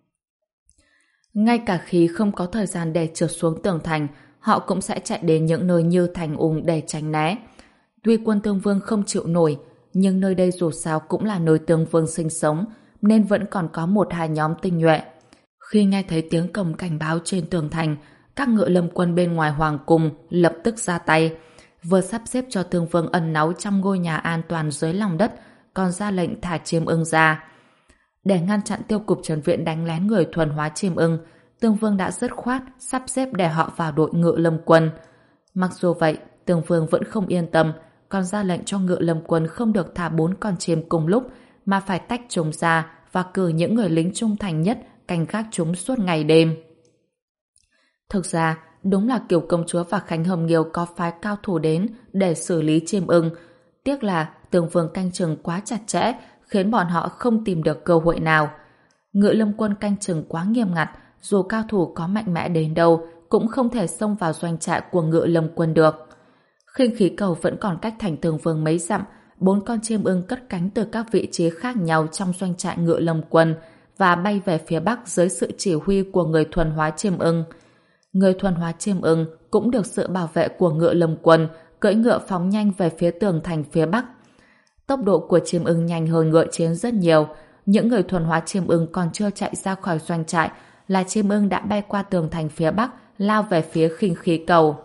Ngay cả khi không có thời gian để trượt xuống tường thành, họ cũng sẽ chạy đến những nơi như thành Ung để tránh né. Tuy quân Tương Vương không chịu nổi, nhưng nơi đây dù sao cũng là nơi Tương Vương sinh sống, nên vẫn còn có một hai nhóm tinh nhuệ. Khi nghe thấy tiếng còi cảnh báo trên tường thành, các ngựa lâm quân bên ngoài hoàng cung lập tức ra tay, vừa sắp xếp cho Tương Vương ẩn náu trong ngôi nhà an toàn dưới lòng đất, còn ra lệnh thả chim ưng ra. Để ngăn chặn tiêu cục Trấn Viễn đánh lén người thuần hóa chim ưng, Tương Vương đã dứt khoát sắp xếp để họ vào đội ngựa lâm quân. Mặc dù vậy, Tương Vương vẫn không yên tâm, còn ra lệnh cho ngựa lâm quân không được thả bốn con chim cùng lúc, mà phải tách chúng ra và cử những người lính trung thành nhất canh gác chúng suốt ngày đêm. Thực ra, đúng là Kiều Công Chúa và Khánh Hồng Nghiêu có phái cao thủ đến để xử lý chim ưng. Tiếc là Tương Vương canh chừng quá chặt chẽ, khiến bọn họ không tìm được cơ hội nào. Ngự lâm quân canh chừng quá nghiêm ngặt, dù cao thủ có mạnh mẽ đến đâu cũng không thể xông vào doanh trại của ngự lâm quân được. Khinh khí cầu vẫn còn cách thành tường vương mấy dặm, bốn con chim ưng cất cánh từ các vị trí khác nhau trong doanh trại ngự lâm quân và bay về phía bắc dưới sự chỉ huy của người thuần hóa chim ưng. Người thuần hóa chim ưng cũng được sự bảo vệ của ngự lâm quân, cưỡi ngựa phóng nhanh về phía tường thành phía bắc. Tốc độ của chim ưng nhanh hơn ngựa chiến rất nhiều. Những người thuần hóa chim ưng còn chưa chạy ra khỏi doanh trại là chim ưng đã bay qua tường thành phía bắc, lao về phía khinh khí cầu.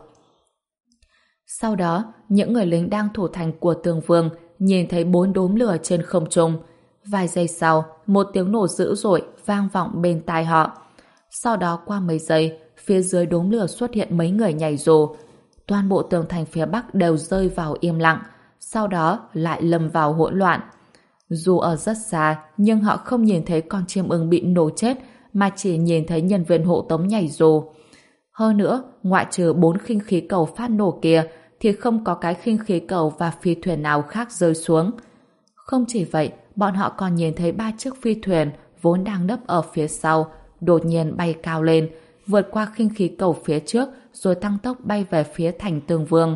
Sau đó, những người lính đang thủ thành của tường vương nhìn thấy bốn đốm lửa trên không trung. Vài giây sau, một tiếng nổ dữ dội vang vọng bên tai họ. Sau đó qua mấy giây, phía dưới đốm lửa xuất hiện mấy người nhảy dù. Toàn bộ tường thành phía bắc đều rơi vào im lặng, sau đó lại lâm vào hỗn loạn. Dù ở rất xa, nhưng họ không nhìn thấy con chim ưng bị nổ chết, mà chỉ nhìn thấy nhân viên hộ tống nhảy dù. Hơn nữa, ngoại trừ bốn khinh khí cầu phát nổ kia, thì không có cái khinh khí cầu và phi thuyền nào khác rơi xuống. Không chỉ vậy, bọn họ còn nhìn thấy ba chiếc phi thuyền vốn đang nấp ở phía sau, đột nhiên bay cao lên, vượt qua khinh khí cầu phía trước, rồi tăng tốc bay về phía thành tường vương.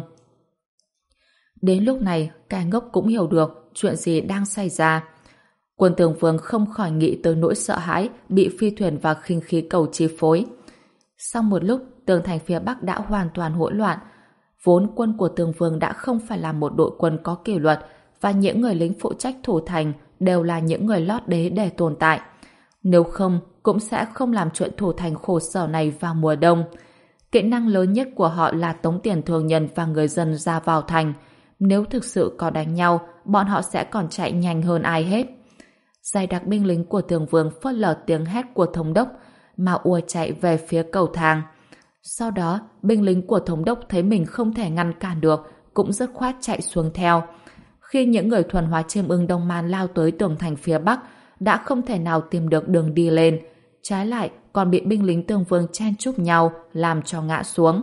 Đến lúc này, cả ngốc cũng hiểu được chuyện gì đang xảy ra. Quân tường vương không khỏi nghĩ tới nỗi sợ hãi bị phi thuyền và khinh khí cầu chi phối. Sau một lúc, tường thành phía bắc đã hoàn toàn hỗn loạn. Vốn quân của tường vương đã không phải là một đội quân có kỷ luật, và những người lính phụ trách thủ thành đều là những người lót đế để tồn tại. Nếu không, cũng sẽ không làm chuyện thủ thành khổ sở này vào mùa đông. Kỹ năng lớn nhất của họ là tống tiền thương nhân và người dân ra vào thành. Nếu thực sự có đánh nhau, bọn họ sẽ còn chạy nhanh hơn ai hết. Dày đặc binh lính của tường vương phớt lờ tiếng hét của thống đốc, mà ùa chạy về phía cầu thang. Sau đó, binh lính của thống đốc thấy mình không thể ngăn cản được, cũng dứt khoát chạy xuống theo. Khi những người thuần hóa chim ưng Đông Man lao tới tường thành phía bắc, đã không thể nào tìm được đường đi lên. Trái lại, còn bị binh lính tường vương chen chúc nhau, làm cho ngã xuống.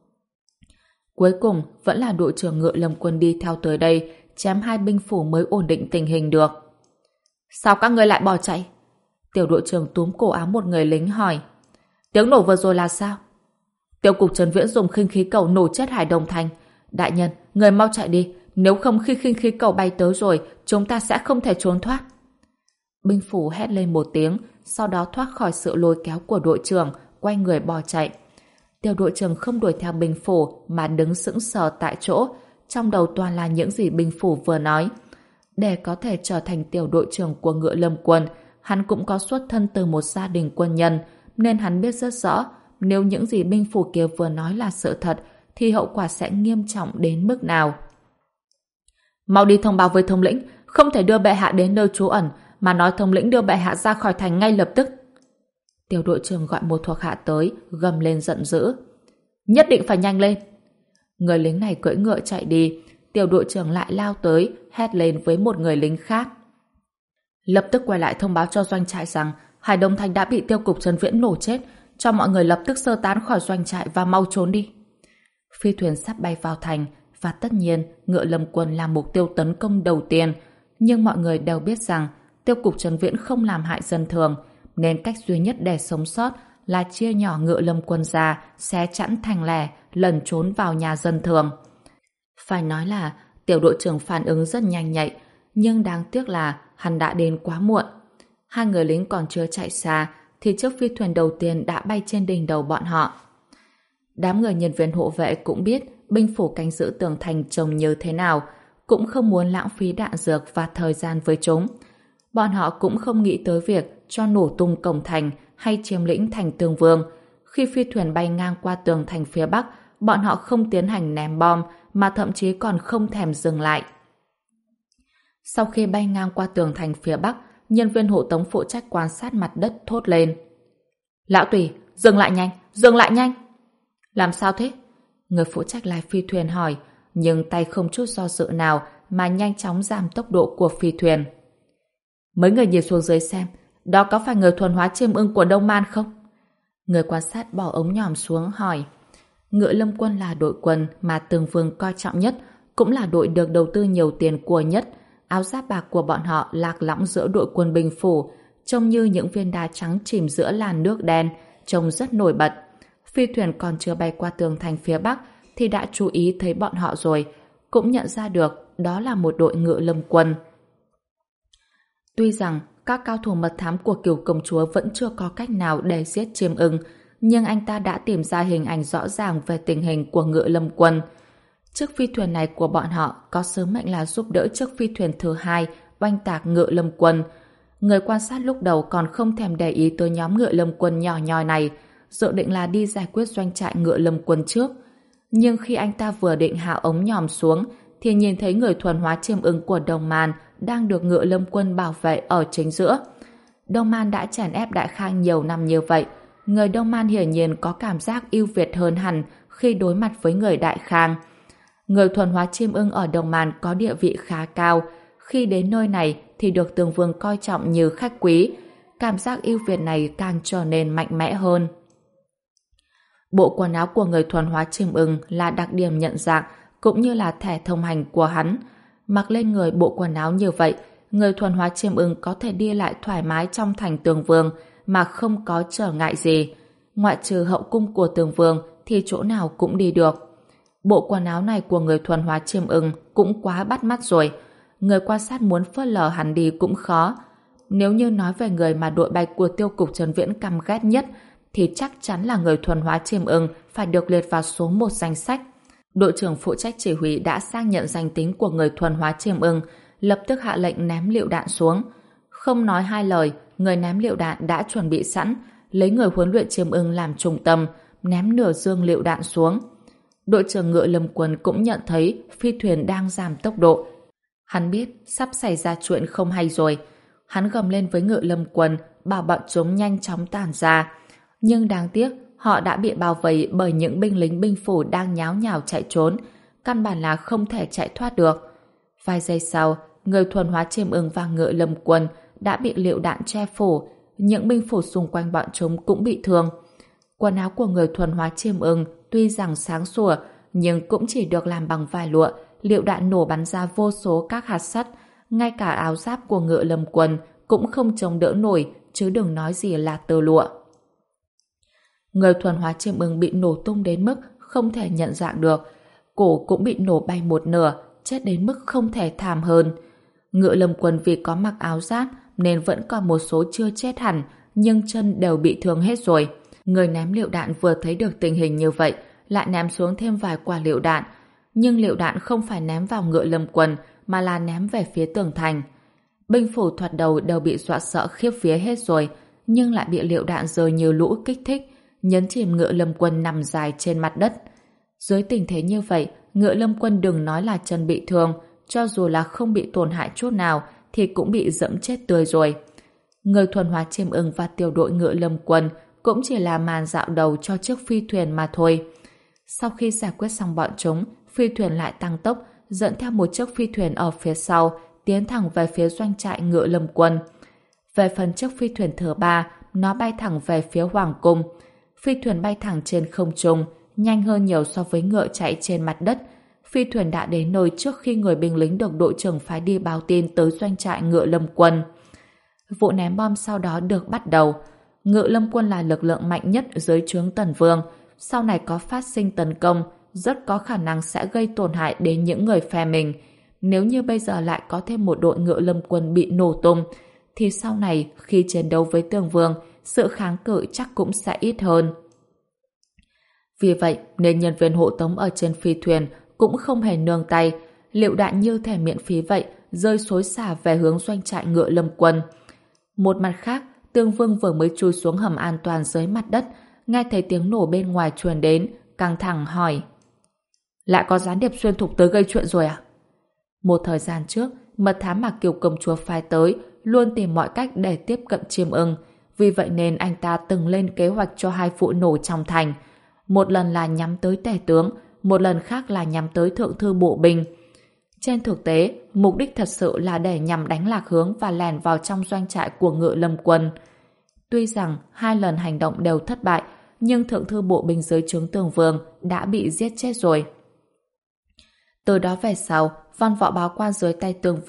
Cuối cùng, vẫn là đội trưởng ngự lâm quân đi theo tới đây, chém hai binh phủ mới ổn định tình hình được. Sao các ngươi lại bỏ chạy? Tiểu đội trưởng túm cổ áo một người lính hỏi. Tiếng nổ vừa rồi là sao? Tiêu cục Trần Viễn dùng khinh khí cầu nổ chết Hải Đồng Thành. Đại nhân, người mau chạy đi, nếu không khi khinh khí cầu bay tới rồi, chúng ta sẽ không thể trốn thoát. Binh phủ hét lên một tiếng, sau đó thoát khỏi sự lôi kéo của đội trưởng, quay người bỏ chạy. Tiểu đội trưởng không đuổi theo binh phủ mà đứng sững sờ tại chỗ, trong đầu toàn là những gì binh phủ vừa nói. Để có thể trở thành tiểu đội trưởng của ngựa lâm quân, hắn cũng có xuất thân từ một gia đình quân nhân, nên hắn biết rất rõ nếu những gì binh phủ kia vừa nói là sự thật thì hậu quả sẽ nghiêm trọng đến mức nào. Mau đi thông báo với thống lĩnh, không thể đưa bệ hạ đến nơi trú ẩn, mà nói thống lĩnh đưa bệ hạ ra khỏi thành ngay lập tức. Tiểu đội trưởng gọi một thuộc hạ tới, gầm lên giận dữ. Nhất định phải nhanh lên. Người lính này cưỡi ngựa chạy đi, tiểu đội trưởng lại lao tới, hét lên với một người lính khác. Lập tức quay lại thông báo cho doanh trại rằng Hải Đông Thành đã bị tiêu cục Trần Viễn nổ chết, cho mọi người lập tức sơ tán khỏi doanh trại và mau trốn đi. Phi thuyền sắp bay vào thành, và tất nhiên ngựa lâm quân là mục tiêu tấn công đầu tiên, nhưng mọi người đều biết rằng tiêu cục Trần Viễn không làm hại dân thường, nên cách duy nhất để sống sót là chia nhỏ ngựa lâm quân ra, xé chẵn thành lẻ, lẩn trốn vào nhà dân thường. Phải nói là tiểu đội trưởng phản ứng rất nhanh nhạy, nhưng đáng tiếc là hắn đã đến quá muộn. Hai người lính còn chưa chạy xa thì chiếc phi thuyền đầu tiên đã bay trên đỉnh đầu bọn họ. Đám người nhân viên hộ vệ cũng biết binh phủ canh giữ tường thành trông như thế nào, cũng không muốn lãng phí đạn dược và thời gian với chúng. Bọn họ cũng không nghĩ tới việc cho nổ tung cổng thành hay chiếm lĩnh thành Tường Vương. Khi phi thuyền bay ngang qua tường thành phía bắc, bọn họ không tiến hành ném bom mà thậm chí còn không thèm dừng lại. Sau khi bay ngang qua tường thành phía bắc, nhân viên hộ tống phụ trách quan sát mặt đất thốt lên. Lão Tùy, dừng lại nhanh, dừng lại nhanh. Làm sao thế? Người phụ trách lái phi thuyền hỏi, nhưng tay không chút do dự nào mà nhanh chóng giảm tốc độ của phi thuyền. Mấy người nhìn xuống dưới xem, đó có phải người thuần hóa chim ưng của Đông Man không? Người quan sát bỏ ống nhòm xuống hỏi. Ngựa lâm quân là đội quân mà Tường Vương coi trọng nhất, cũng là đội được đầu tư nhiều tiền của nhất, áo giáp bạc của bọn họ lạc lõng giữa đội quân binh phủ, trông như những viên đá trắng chìm giữa làn nước đen, trông rất nổi bật. Phi thuyền còn chưa bay qua tường thành phía bắc thì đã chú ý thấy bọn họ rồi, cũng nhận ra được đó là một đội ngựa lâm quân. Tuy rằng các cao thủ mật thám của Cửu công chúa vẫn chưa có cách nào để giết Chiêm Ưng, nhưng anh ta đã tìm ra hình ảnh rõ ràng về tình hình của ngựa lâm quân. Chiếc phi thuyền này của bọn họ có sứ mệnh là giúp đỡ chiếc phi thuyền thứ hai oanh tạc ngựa lâm quân. Người quan sát lúc đầu còn không thèm để ý tới nhóm ngựa lâm quân nhỏ nhoi này, dự định là đi giải quyết doanh trại ngựa lâm quân trước. Nhưng khi anh ta vừa định hạ ống nhòm xuống thì nhìn thấy người thuần hóa Chiêm Ưng của Đông Man đang được ngựa lâm quân bảo vệ ở chính giữa. Đông Man đã chèn ép Đại Khang nhiều năm như vậy, người Đông Man hiển nhiên có cảm giác ưu việt hơn hẳn khi đối mặt với người Đại Khang. Người thuần hóa Chiêm Ưng ở Đông Man có địa vị khá cao, khi đến nơi này thì được Tường Vương coi trọng như khách quý. Cảm giác ưu việt này càng trở nên mạnh mẽ hơn. Bộ quần áo của người thuần hóa Chiêm Ưng là đặc điểm nhận dạng cũng như là thẻ thông hành của hắn. Mặc lên người bộ quần áo như vậy, người thuần hóa Chiêm Ưng có thể đi lại thoải mái trong thành Tường Vương mà không có trở ngại gì. Ngoại trừ hậu cung của Tường Vương thì chỗ nào cũng đi được. Bộ quần áo này của người thuần hóa Chiêm Ưng cũng quá bắt mắt rồi. Người quan sát muốn phớt lờ hắn đi cũng khó. Nếu như nói về người mà đội bay của Tiêu cục Trần Viễn căm ghét nhất thì chắc chắn là người thuần hóa Chiêm Ưng phải được liệt vào số một danh sách. Đội trưởng phụ trách chỉ huy đã xác nhận danh tính của người thuần hóa Chiêm Ưng, lập tức hạ lệnh ném lựu đạn xuống. Không nói hai lời, người ném lựu đạn đã chuẩn bị sẵn, lấy người huấn luyện Chiêm Ưng làm trung tâm, ném nửa dương lựu đạn xuống. Đội trưởng ngựa lâm quân cũng nhận thấy phi thuyền đang giảm tốc độ. Hắn biết sắp xảy ra chuyện không hay rồi. Hắn gầm lên với ngựa lâm quân, bảo bọn chúng nhanh chóng tản ra. Nhưng đáng tiếc, họ đã bị bao vây bởi những binh lính binh phủ đang nháo nhào chạy trốn, căn bản là không thể chạy thoát được. Vài giây sau, người thuần hóa Chiêm Ưng và ngựa lâm quân đã bị lựu đạn che phủ, những binh phủ xung quanh bọn chúng cũng bị thương. Quần áo của người thuần hóa Chiêm Ưng tuy rằng sáng sủa, nhưng cũng chỉ được làm bằng vải lụa, lựu đạn nổ bắn ra vô số các hạt sắt, ngay cả áo giáp của ngựa lâm quân cũng không chống đỡ nổi, chứ đừng nói gì là tơ lụa. Người thuần hóa Chiêm Ưng bị nổ tung đến mức không thể nhận dạng được, cổ cũng bị nổ bay một nửa, chết đến mức không thể thảm hơn. Ngựa lâm quân vì có mặc áo giáp nên vẫn còn một số chưa chết hẳn, nhưng chân đều bị thương hết rồi. Người ném lựu đạn vừa thấy được tình hình như vậy, lại ném xuống thêm vài quả lựu đạn, nhưng lựu đạn không phải ném vào ngựa lâm quân mà là ném về phía tường thành. Binh phủ thoạt đầu đều bị dọa sợ khiếp vía hết rồi, nhưng lại bị lựu đạn rơi như lũ kích thích, nhấn chìm ngựa lâm quân nằm dài trên mặt đất. Dưới tình thế như vậy, ngựa lâm quân đừng nói là chân bị thương, cho dù là không bị tổn hại chút nào thì cũng bị dẫm chết tươi rồi. Người thuần hóa Chiêm Ưng và tiểu đội ngựa lâm quân cũng chỉ là màn dạo đầu cho chiếc phi thuyền mà thôi. Sau khi giải quyết xong bọn chúng, phi thuyền lại tăng tốc, dẫn theo một chiếc phi thuyền ở phía sau, tiến thẳng về phía doanh trại ngựa lâm quân. Về phần chiếc phi thuyền thứ ba, nó bay thẳng về phía hoàng cung. Phi thuyền bay thẳng trên không trung, nhanh hơn nhiều so với ngựa chạy trên mặt đất. Phi thuyền đã đến nơi trước khi người binh lính được đội trưởng phái đi báo tin tới doanh trại ngựa lâm quân. Vụ ném bom sau đó được bắt đầu. Ngựa lâm quân là lực lượng mạnh nhất dưới trướng Tần Vương. Sau này có phát sinh tấn công, rất có khả năng sẽ gây tổn hại đến những người phe mình. Nếu như bây giờ lại có thêm một đội ngựa lâm quân bị nổ tung, thì sau này khi chiến đấu với Tường Vương, sự kháng cự chắc cũng sẽ ít hơn. Vì vậy nên nhân viên hộ tống ở trên phi thuyền cũng không hề nương tay, lựu đạn như thể miễn phí vậy rơi xối xả về hướng doanh trại ngựa lâm quân. Một mặt khác, Tường Vương vừa mới chui xuống hầm an toàn dưới mặt đất, nghe thấy tiếng nổ bên ngoài truyền đến, căng thẳng hỏi: lại có gián điệp xuyên thục tới gây chuyện rồi à? Một thời gian trước, mật thám mà Kiều công chúa phái tới luôn tìm mọi cách để tiếp cận Chiêm Ưng, vì vậy nên anh ta từng lên kế hoạch cho hai vụ nổ trong thành. Một lần là nhắm tới tể tướng, một lần khác là nhắm tới thượng thư bộ binh. Trên thực tế, mục đích thật sự là để nhằm đánh lạc hướng và lèn vào trong doanh trại của ngựa lâm quân. Tuy rằng hai lần hành động đều thất bại, nhưng thượng thư bộ binh dưới trướng Tường Vương đã bị giết chết rồi. Từ đó về sau, văn võ báo quan dưới tay Tường Vương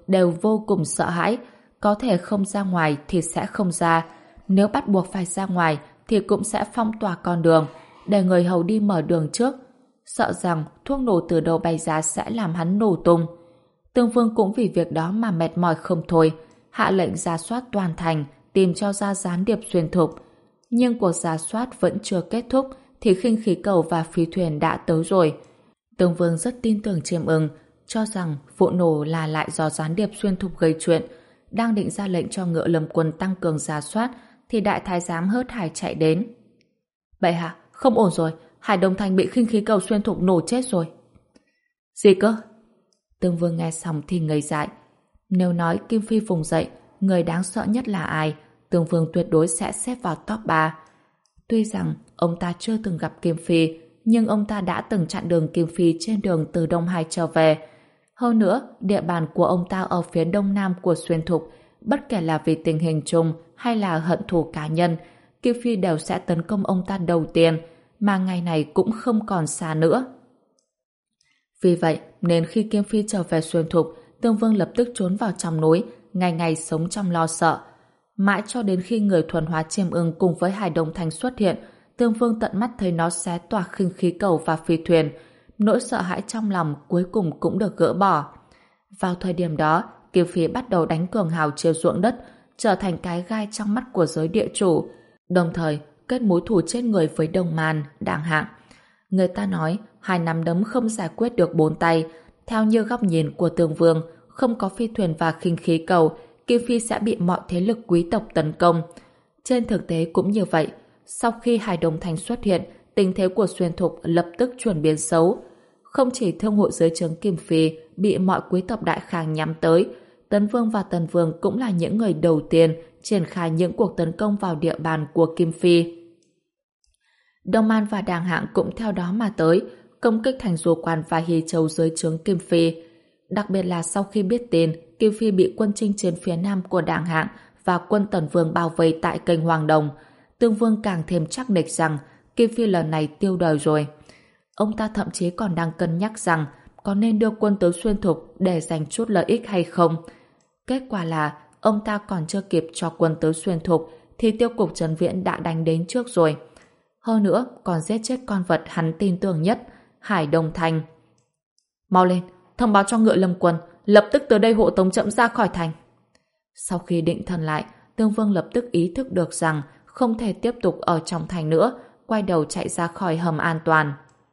đều vô cùng sợ hãi, có thể không ra ngoài thì sẽ không ra, nếu bắt buộc phải ra ngoài thì cũng sẽ phong tỏa con đường, để người hầu đi mở đường trước, sợ rằng thuốc nổ từ đâu bay ra sẽ làm hắn nổ tung. Tương Vương cũng vì việc đó mà mệt mỏi không thôi, hạ lệnh rà soát toàn thành, tìm cho ra gián điệp xuyên thục. Nhưng cuộc rà soát vẫn chưa kết thúc thì khinh khí cầu và phi thuyền đã tới rồi. Tương Vương rất tin tưởng Chiêm Ưng, cho rằng vụ nổ là lại do gián điệp xuyên thục gây chuyện. Đang định ra lệnh cho Ngựa Lâm Quân tăng cường rà soát thì đại thái giám hớt hải chạy đến. Bệ hạ, không ổn rồi, Hải Đông Thành bị khinh khí cầu xuyên thục nổ chết rồi. Gì cơ? Tương Vương nghe xong thì ngây dại. Nếu nói Kim Phi vùng dậy, người đáng sợ nhất là ai, Tương Vương tuyệt đối sẽ xếp vào top ba. Tuy rằng ông ta chưa từng gặp Kim Phi, nhưng ông ta đã từng chặn đường Kim Phi trên đường từ Đông Hải trở về. Hơn nữa, địa bàn của ông ta ở phía đông nam của xuyên thục, bất kể là vì tình hình chung hay là hận thù cá nhân, Kim Phi đều sẽ tấn công ông ta đầu tiên, mà ngày này cũng không còn xa nữa. Vì vậy, nên khi Kim Phi trở về xuyên thục, Tương Vương lập tức trốn vào trong núi, ngày ngày sống trong lo sợ. Mãi cho đến khi người thuần hóa Chiêm Ưng cùng với Hải Đông Thành xuất hiện, Tương Vương tận mắt thấy nó xé toạc khinh khí cầu và phi thuyền. Nỗi sợ hãi trong lòng cuối cùng cũng được gỡ bỏ. Vào thời điểm đó, Kim Phi bắt đầu đánh cường hào trên ruộng đất, trở thành cái gai trong mắt của giới địa chủ, đồng thời kết mối thù chết người với Đông Man, Đàng Hạng. Người ta nói hai nắm đấm không giải quyết được bốn tay. Theo như góc nhìn của Tương Vương, không có phi thuyền và khinh khí cầu, Kim Phi sẽ bị mọi thế lực quý tộc tấn công. Trên thực tế cũng như vậy. Sau khi Hải Đông Thành xuất hiện, tình thế của xuyên thục lập tức chuyển biến xấu. Không chỉ thương hội dưới trướng Kim Phi bị mọi quý tộc đại khang nhắm tới, Tấn Vương và Tần Vương cũng là những người đầu tiên triển khai những cuộc tấn công vào địa bàn của Kim Phi. Đông An và Đàng Hạng cũng theo đó mà tới, công kích thành Du Quan và Hy Châu dưới trướng Kim Phi. Đặc biệt là sau khi biết tin Kim Phi bị quân chinh chiến phía nam của Đàng Hạng và quân Tần Vương bao vây tại kênh Hoàng Đồng, Tương Vương càng thêm chắc nịch rằng Kim Phi lần này tiêu đời rồi. Ông ta thậm chí còn đang cân nhắc rằng có nên đưa quân tới xuyên thục để giành chút lợi ích hay không. Kết quả là ông ta còn chưa kịp cho quân tới xuyên thục thì tiêu cục Trấn Viễn đã đánh đến trước rồi. Hơn nữa còn giết chết con vật hắn tin tưởng nhất, Hải Đông Thành. Mau lên, thông báo cho Ngựa Lâm Quân lập tức tới đây hộ tống trẫm ra khỏi thành. Sau khi định thần lại, Tương Vương lập tức ý thức được rằng không thể tiếp tục ở trong thành nữa, quay đầu chạy ra khỏi hầm an toàn.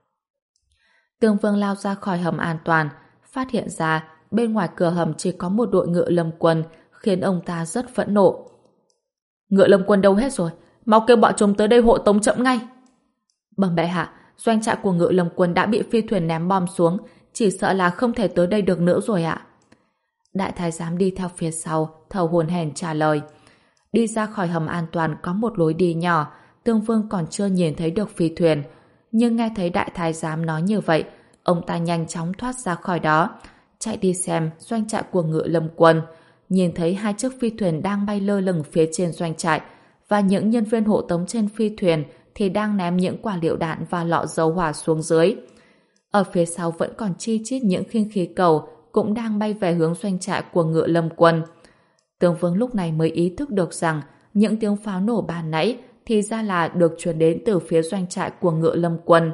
Tương Vương lao ra khỏi hầm an toàn, phát hiện ra bên ngoài cửa hầm chỉ có một đội Ngựa Lâm Quân, khiến ông ta rất phẫn nộ. Ngựa Lâm Quân đâu hết rồi? Mau kêu bọn chúng tới đây hộ tống trẫm ngay. Bẩm bệ hạ, doanh trại của Ngựa Lâm Quân đã bị phi thuyền ném bom xuống, chỉ sợ là không thể tới đây được nữa rồi ạ. Đại thái giám đi theo phía sau, thở hổn hển trả lời. Đi ra khỏi hầm an toàn có một lối đi nhỏ, Tương Vương còn chưa nhìn thấy được phi thuyền, nhưng nghe thấy đại thái giám nói như vậy, ông ta nhanh chóng thoát ra khỏi đó, chạy đi xem doanh trại của Ngựa Lâm Quân, nhìn thấy hai chiếc phi thuyền đang bay lơ lửng phía trên doanh trại, và những nhân viên hộ tống trên phi thuyền thì đang ném những quả lựu đạn và lọ dầu hỏa xuống dưới. Ở phía sau vẫn còn chi chít những khinh khí cầu cũng đang bay về hướng doanh trại của Ngựa Lâm Quân. Tương Vương lúc này mới ý thức được rằng những tiếng pháo nổ ban nãy thì ra là được truyền đến từ phía doanh trại của Ngựa Lâm Quân.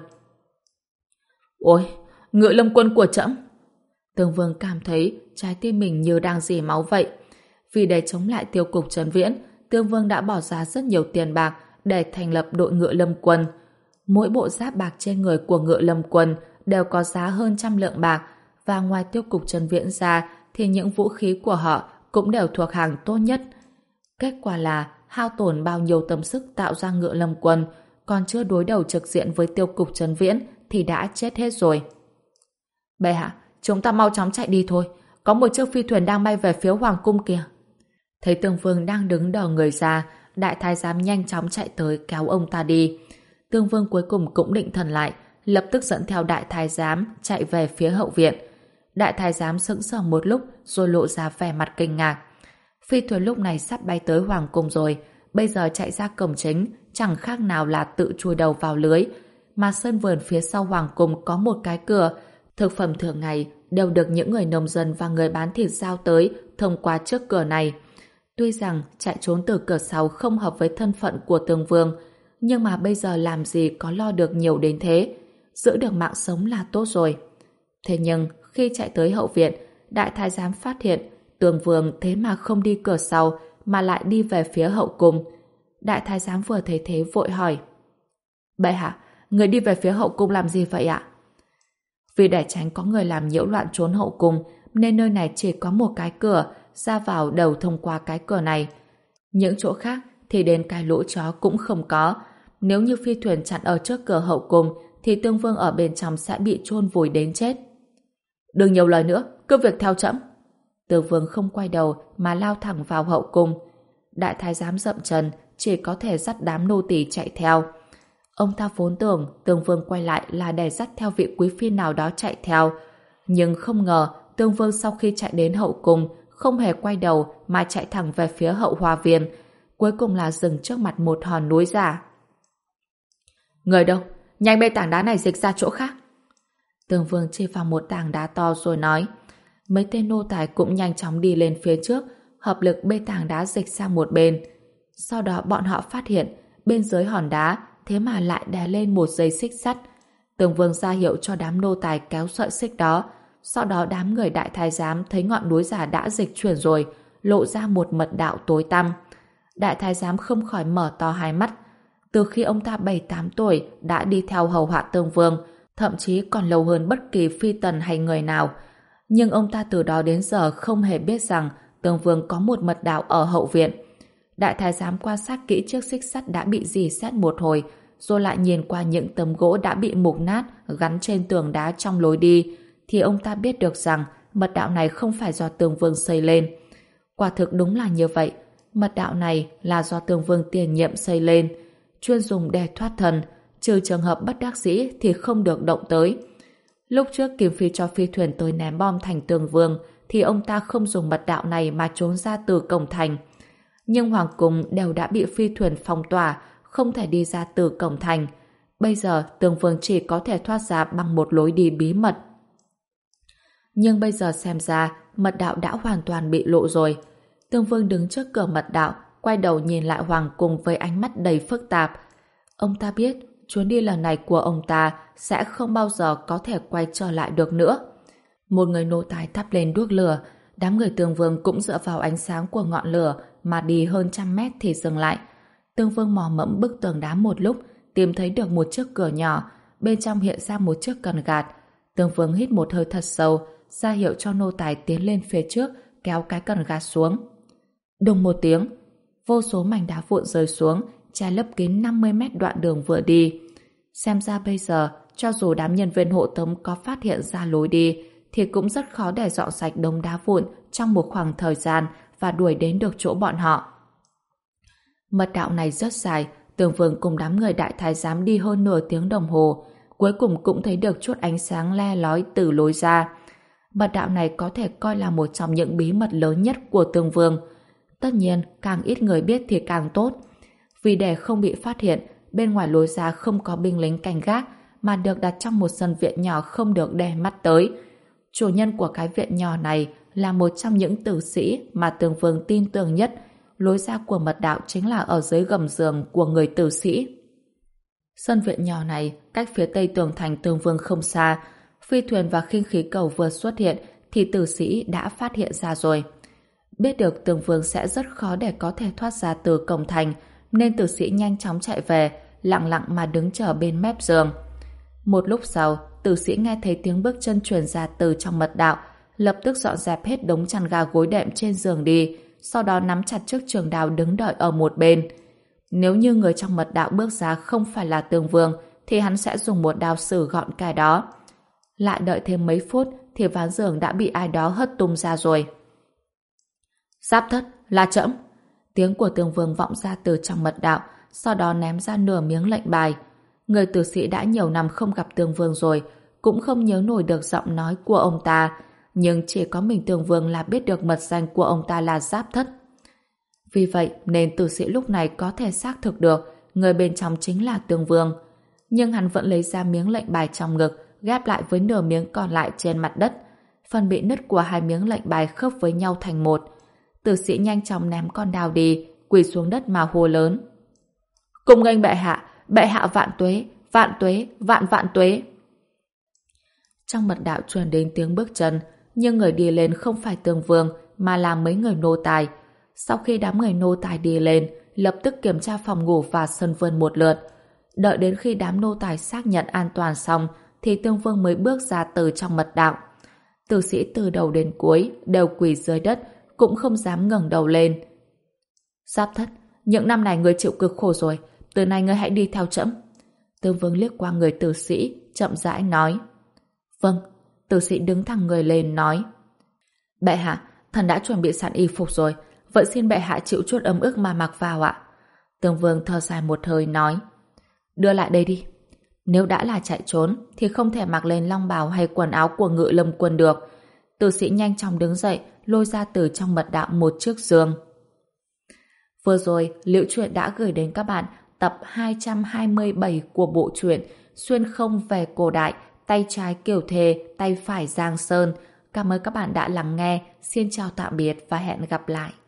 Ôi, Ngựa Lâm Quân của trẫm! Tương Vương cảm thấy trái tim mình như đang rỉ máu vậy. Vì để chống lại tiêu cục Trấn Viễn, Tương Vương đã bỏ ra rất nhiều tiền bạc để thành lập đội Ngựa Lâm Quân. Mỗi bộ giáp bạc trên người của Ngựa Lâm Quân đều có giá hơn trăm lượng bạc, và ngoài tiêu cục Trấn Viễn ra thì những vũ khí của họ cũng đều thuộc hàng tốt nhất. Kết quả là hao tổn bao nhiêu tâm sức tạo ra Ngựa Lâm Quân, còn chưa đối đầu trực diện với tiêu cục Trấn Viễn thì đã chết hết rồi. Bệ hạ, chúng ta mau chóng chạy đi thôi, có một chiếc phi thuyền đang bay về phía hoàng cung kìa. Thấy Tương Vương đang đứng đờ người ra, đại thái giám nhanh chóng chạy tới kéo ông ta đi. Tương Vương cuối cùng cũng định thần lại, lập tức dẫn theo đại thái giám chạy về phía hậu viện. Đại thái giám sững sờ một lúc rồi lộ ra vẻ mặt kinh ngạc. Phi thuyền lúc này sắp bay tới hoàng cung rồi, bây giờ chạy ra cổng chính chẳng khác nào là tự chui đầu vào lưới. Mà sân vườn phía sau hoàng cung có một cái cửa, thực phẩm thường ngày đều được những người nông dân và người bán thịt giao tới thông qua trước cửa này. Tuy rằng chạy trốn từ cửa sau không hợp với thân phận của Tương Vương, nhưng mà bây giờ làm gì có lo được nhiều đến thế. Giữ được mạng sống là tốt rồi. Thế nhưng khi chạy tới hậu viện, đại thái giám phát hiện Tương Vương thế mà không đi cửa sau mà lại đi về phía hậu cung. Đại thái giám vừa thấy thế vội hỏi: Bệ hạ, người đi về phía hậu cung làm gì vậy ạ? Vì để tránh có người làm nhiễu loạn trốn hậu cung nên nơi này chỉ có một cái cửa, ra vào đầu thông qua cái cửa này. Những chỗ khác thì đến cái lỗ chó cũng không có. Nếu như phi thuyền chặn ở trước cửa hậu cung thì Tương Vương ở bên trong sẽ bị chôn vùi đến chết. Đừng nhiều lời nữa, cứ việc theo trẫm. Tương Vương không quay đầu mà lao thẳng vào hậu cung. Đại thái giám dậm chân, chỉ có thể dắt đám nô tỳ chạy theo. Ông ta vốn tưởng Tương Vương quay lại là để dắt theo vị quý phi nào đó chạy theo, nhưng không ngờ Tương Vương sau khi chạy đến hậu cung không hề quay đầu mà chạy thẳng về phía hậu hoa viên, cuối cùng là dừng trước mặt một hòn núi giả. Người đâu? Nhanh bê tảng đá này dịch ra chỗ khác. Tương Vương chỉ vào một tảng đá to rồi nói. Mấy tên nô tài cũng nhanh chóng đi lên phía trước, hợp lực bê tảng đá dịch sang một bên. Sau đó bọn họ phát hiện bên dưới hòn đá thế mà lại đè lên một dây xích sắt. Tương Vương ra hiệu cho đám nô tài kéo sợi xích đó. Sau đó đám người đại thái giám thấy ngọn núi giả đã dịch chuyển rồi, lộ ra một mật đạo tối tăm. Đại thái giám không khỏi mở to hai mắt. Từ khi ông ta bảy tám tuổi đã đi theo hầu hạ Tương Vương, thậm chí còn lâu hơn bất kỳ phi tần hay người nào. Nhưng ông ta từ đó đến giờ không hề biết rằng Tương Vương có một mật đạo ở hậu viện. Đại thái giám quan sát kỹ chiếc xích sắt đã bị rỉ sét một hồi, rồi lại nhìn qua những tấm gỗ đã bị mục nát gắn trên tường đá trong lối đi, thì ông ta biết được rằng mật đạo này không phải do Tương Vương xây lên. Quả thực đúng là như vậy, mật đạo này là do Tương Vương tiền nhiệm xây lên, chuyên dùng để thoát thân, trừ trường hợp bất đắc dĩ thì không được động tới. Lúc trước Kim Phi cho phi thuyền tới ném bom thành Tương Vương thì ông ta không dùng mật đạo này mà trốn ra từ cổng thành. Nhưng hoàng cung đều đã bị phi thuyền phong tỏa, không thể đi ra từ cổng thành. Bây giờ Tương Vương chỉ có thể thoát ra bằng một lối đi bí mật. Nhưng bây giờ xem ra mật đạo đã hoàn toàn bị lộ rồi. Tương Vương đứng trước cửa mật đạo, quay đầu nhìn lại hoàng cung với ánh mắt đầy phức tạp. Ông ta biết chuyến đi lần này của ông ta sẽ không bao giờ có thể quay trở lại được nữa. Một người nô tài thắp lên đuốc lửa, đám người Tương Vương cũng dựa vào ánh sáng của ngọn lửa mà đi hơn trăm mét thì dừng lại. Tương Vương mò mẫm bức tường đá một lúc, tìm thấy được một chiếc cửa nhỏ, bên trong hiện ra một chiếc cần gạt. Tương Vương hít một hơi thật sâu, ra hiệu cho nô tài tiến lên phía trước, kéo cái cần gạt xuống. Đùng một tiếng, vô số mảnh đá vụn rơi xuống, che lấp kín năm mươi mét đoạn đường vừa đi. Xem ra bây giờ, cho dù đám nhân viên hộ tống có phát hiện ra lối đi, thì cũng rất khó để dọn sạch đống đá vụn trong một khoảng thời gian và đuổi đến được chỗ bọn họ. Mật đạo này rất dài, Tương Vương cùng đám người đại thái giám đi hơn nửa tiếng đồng hồ, cuối cùng cũng thấy được chút ánh sáng le lói từ lối ra. Mật đạo này có thể coi là một trong những bí mật lớn nhất của Tương Vương. Tất nhiên, càng ít người biết thì càng tốt. Vì để không bị phát hiện, bên ngoài lối ra không có binh lính canh gác, mà được đặt trong một sân viện nhỏ không được để mắt tới. Chủ nhân của cái viện nhỏ này là một trong những tử sĩ mà Tương Vương tin tưởng nhất. Lối ra của mật đạo chính là ở dưới gầm giường của người tử sĩ. Sân viện nhỏ này cách phía tây tường thành Tương Vương không xa. Phi thuyền và khinh khí cầu vừa xuất hiện thì tử sĩ đã phát hiện ra rồi. Biết được Tương Vương sẽ rất khó để có thể thoát ra từ cổng thành, nên tử sĩ nhanh chóng chạy về, lặng lặng mà đứng chờ bên mép giường. Một lúc sau, tử sĩ nghe thấy tiếng bước chân truyền ra từ trong mật đạo, lập tức dọn dẹp hết đống chăn ga gối đệm trên giường đi, sau đó nắm chặt chiếc trường đao đứng đợi ở một bên. Nếu như người trong mật đạo bước ra không phải là Tương Vương, thì hắn sẽ dùng một đao xử gọn cái đó. Lại đợi thêm mấy phút thì ván giường đã bị ai đó hất tung ra rồi. Giáp thất, là trẫm. Tiếng của Tương Vương vọng ra từ trong mật đạo, sau đó ném ra nửa miếng lệnh bài. Người tử sĩ đã nhiều năm không gặp Tương Vương rồi, cũng không nhớ nổi được giọng nói của ông ta, nhưng chỉ có mình Tương Vương là biết được mật danh của ông ta là Giáp Thất. Vì vậy nên tử sĩ lúc này có thể xác thực được người bên trong chính là Tương Vương. Nhưng hắn vẫn lấy ra miếng lệnh bài trong ngực, ghép lại với nửa miếng còn lại trên mặt đất. Phần bị nứt của hai miếng lệnh bài khớp với nhau thành một. Tử sĩ nhanh chóng ném con đao đi, quỳ xuống đất mà hô lớn. Cung nghênh bệ hạ, bệ hạ vạn tuế, vạn tuế, vạn vạn tuế. Trong mật đạo truyền đến tiếng bước chân, nhưng người đi lên không phải Tương Vương mà là mấy người nô tài. Sau khi đám người nô tài đi lên, lập tức kiểm tra phòng ngủ và sân vườn một lượt. Đợi đến khi đám nô tài xác nhận an toàn xong thì Tương Vương mới bước ra từ trong mật đạo. Tử sĩ từ đầu đến cuối đều quỳ dưới đất, cũng không dám ngẩng đầu lên. Giáp Thất, những năm này người chịu cực khổ rồi, từ nay ngươi hãy đi theo trẫm. Tương Vương liếc qua người tử sĩ, chậm rãi nói. Vâng. Tử sĩ đứng thẳng người lên nói. Bệ hạ, thần đã chuẩn bị sẵn y phục rồi, vậy xin bệ hạ chịu chút ấm ức mà mặc vào ạ. Tương Vương thở dài một hơi nói. Đưa lại đây đi. Nếu đã là chạy trốn thì không thể mặc lên long bào hay quần áo của Ngự Lâm quân được. Tử sĩ nhanh chóng đứng dậy, lôi ra từ trong mật đạo một chiếc giường. Vừa rồi, Liễu Truyện đã gửi đến các bạn tập hai trăm hai mươi bảy của bộ truyện Xuyên không về cổ đại, tay trái Kiều Thề, tay phải Giang Sơn. Cảm ơn các bạn đã lắng nghe. Xin chào tạm biệt và hẹn gặp lại.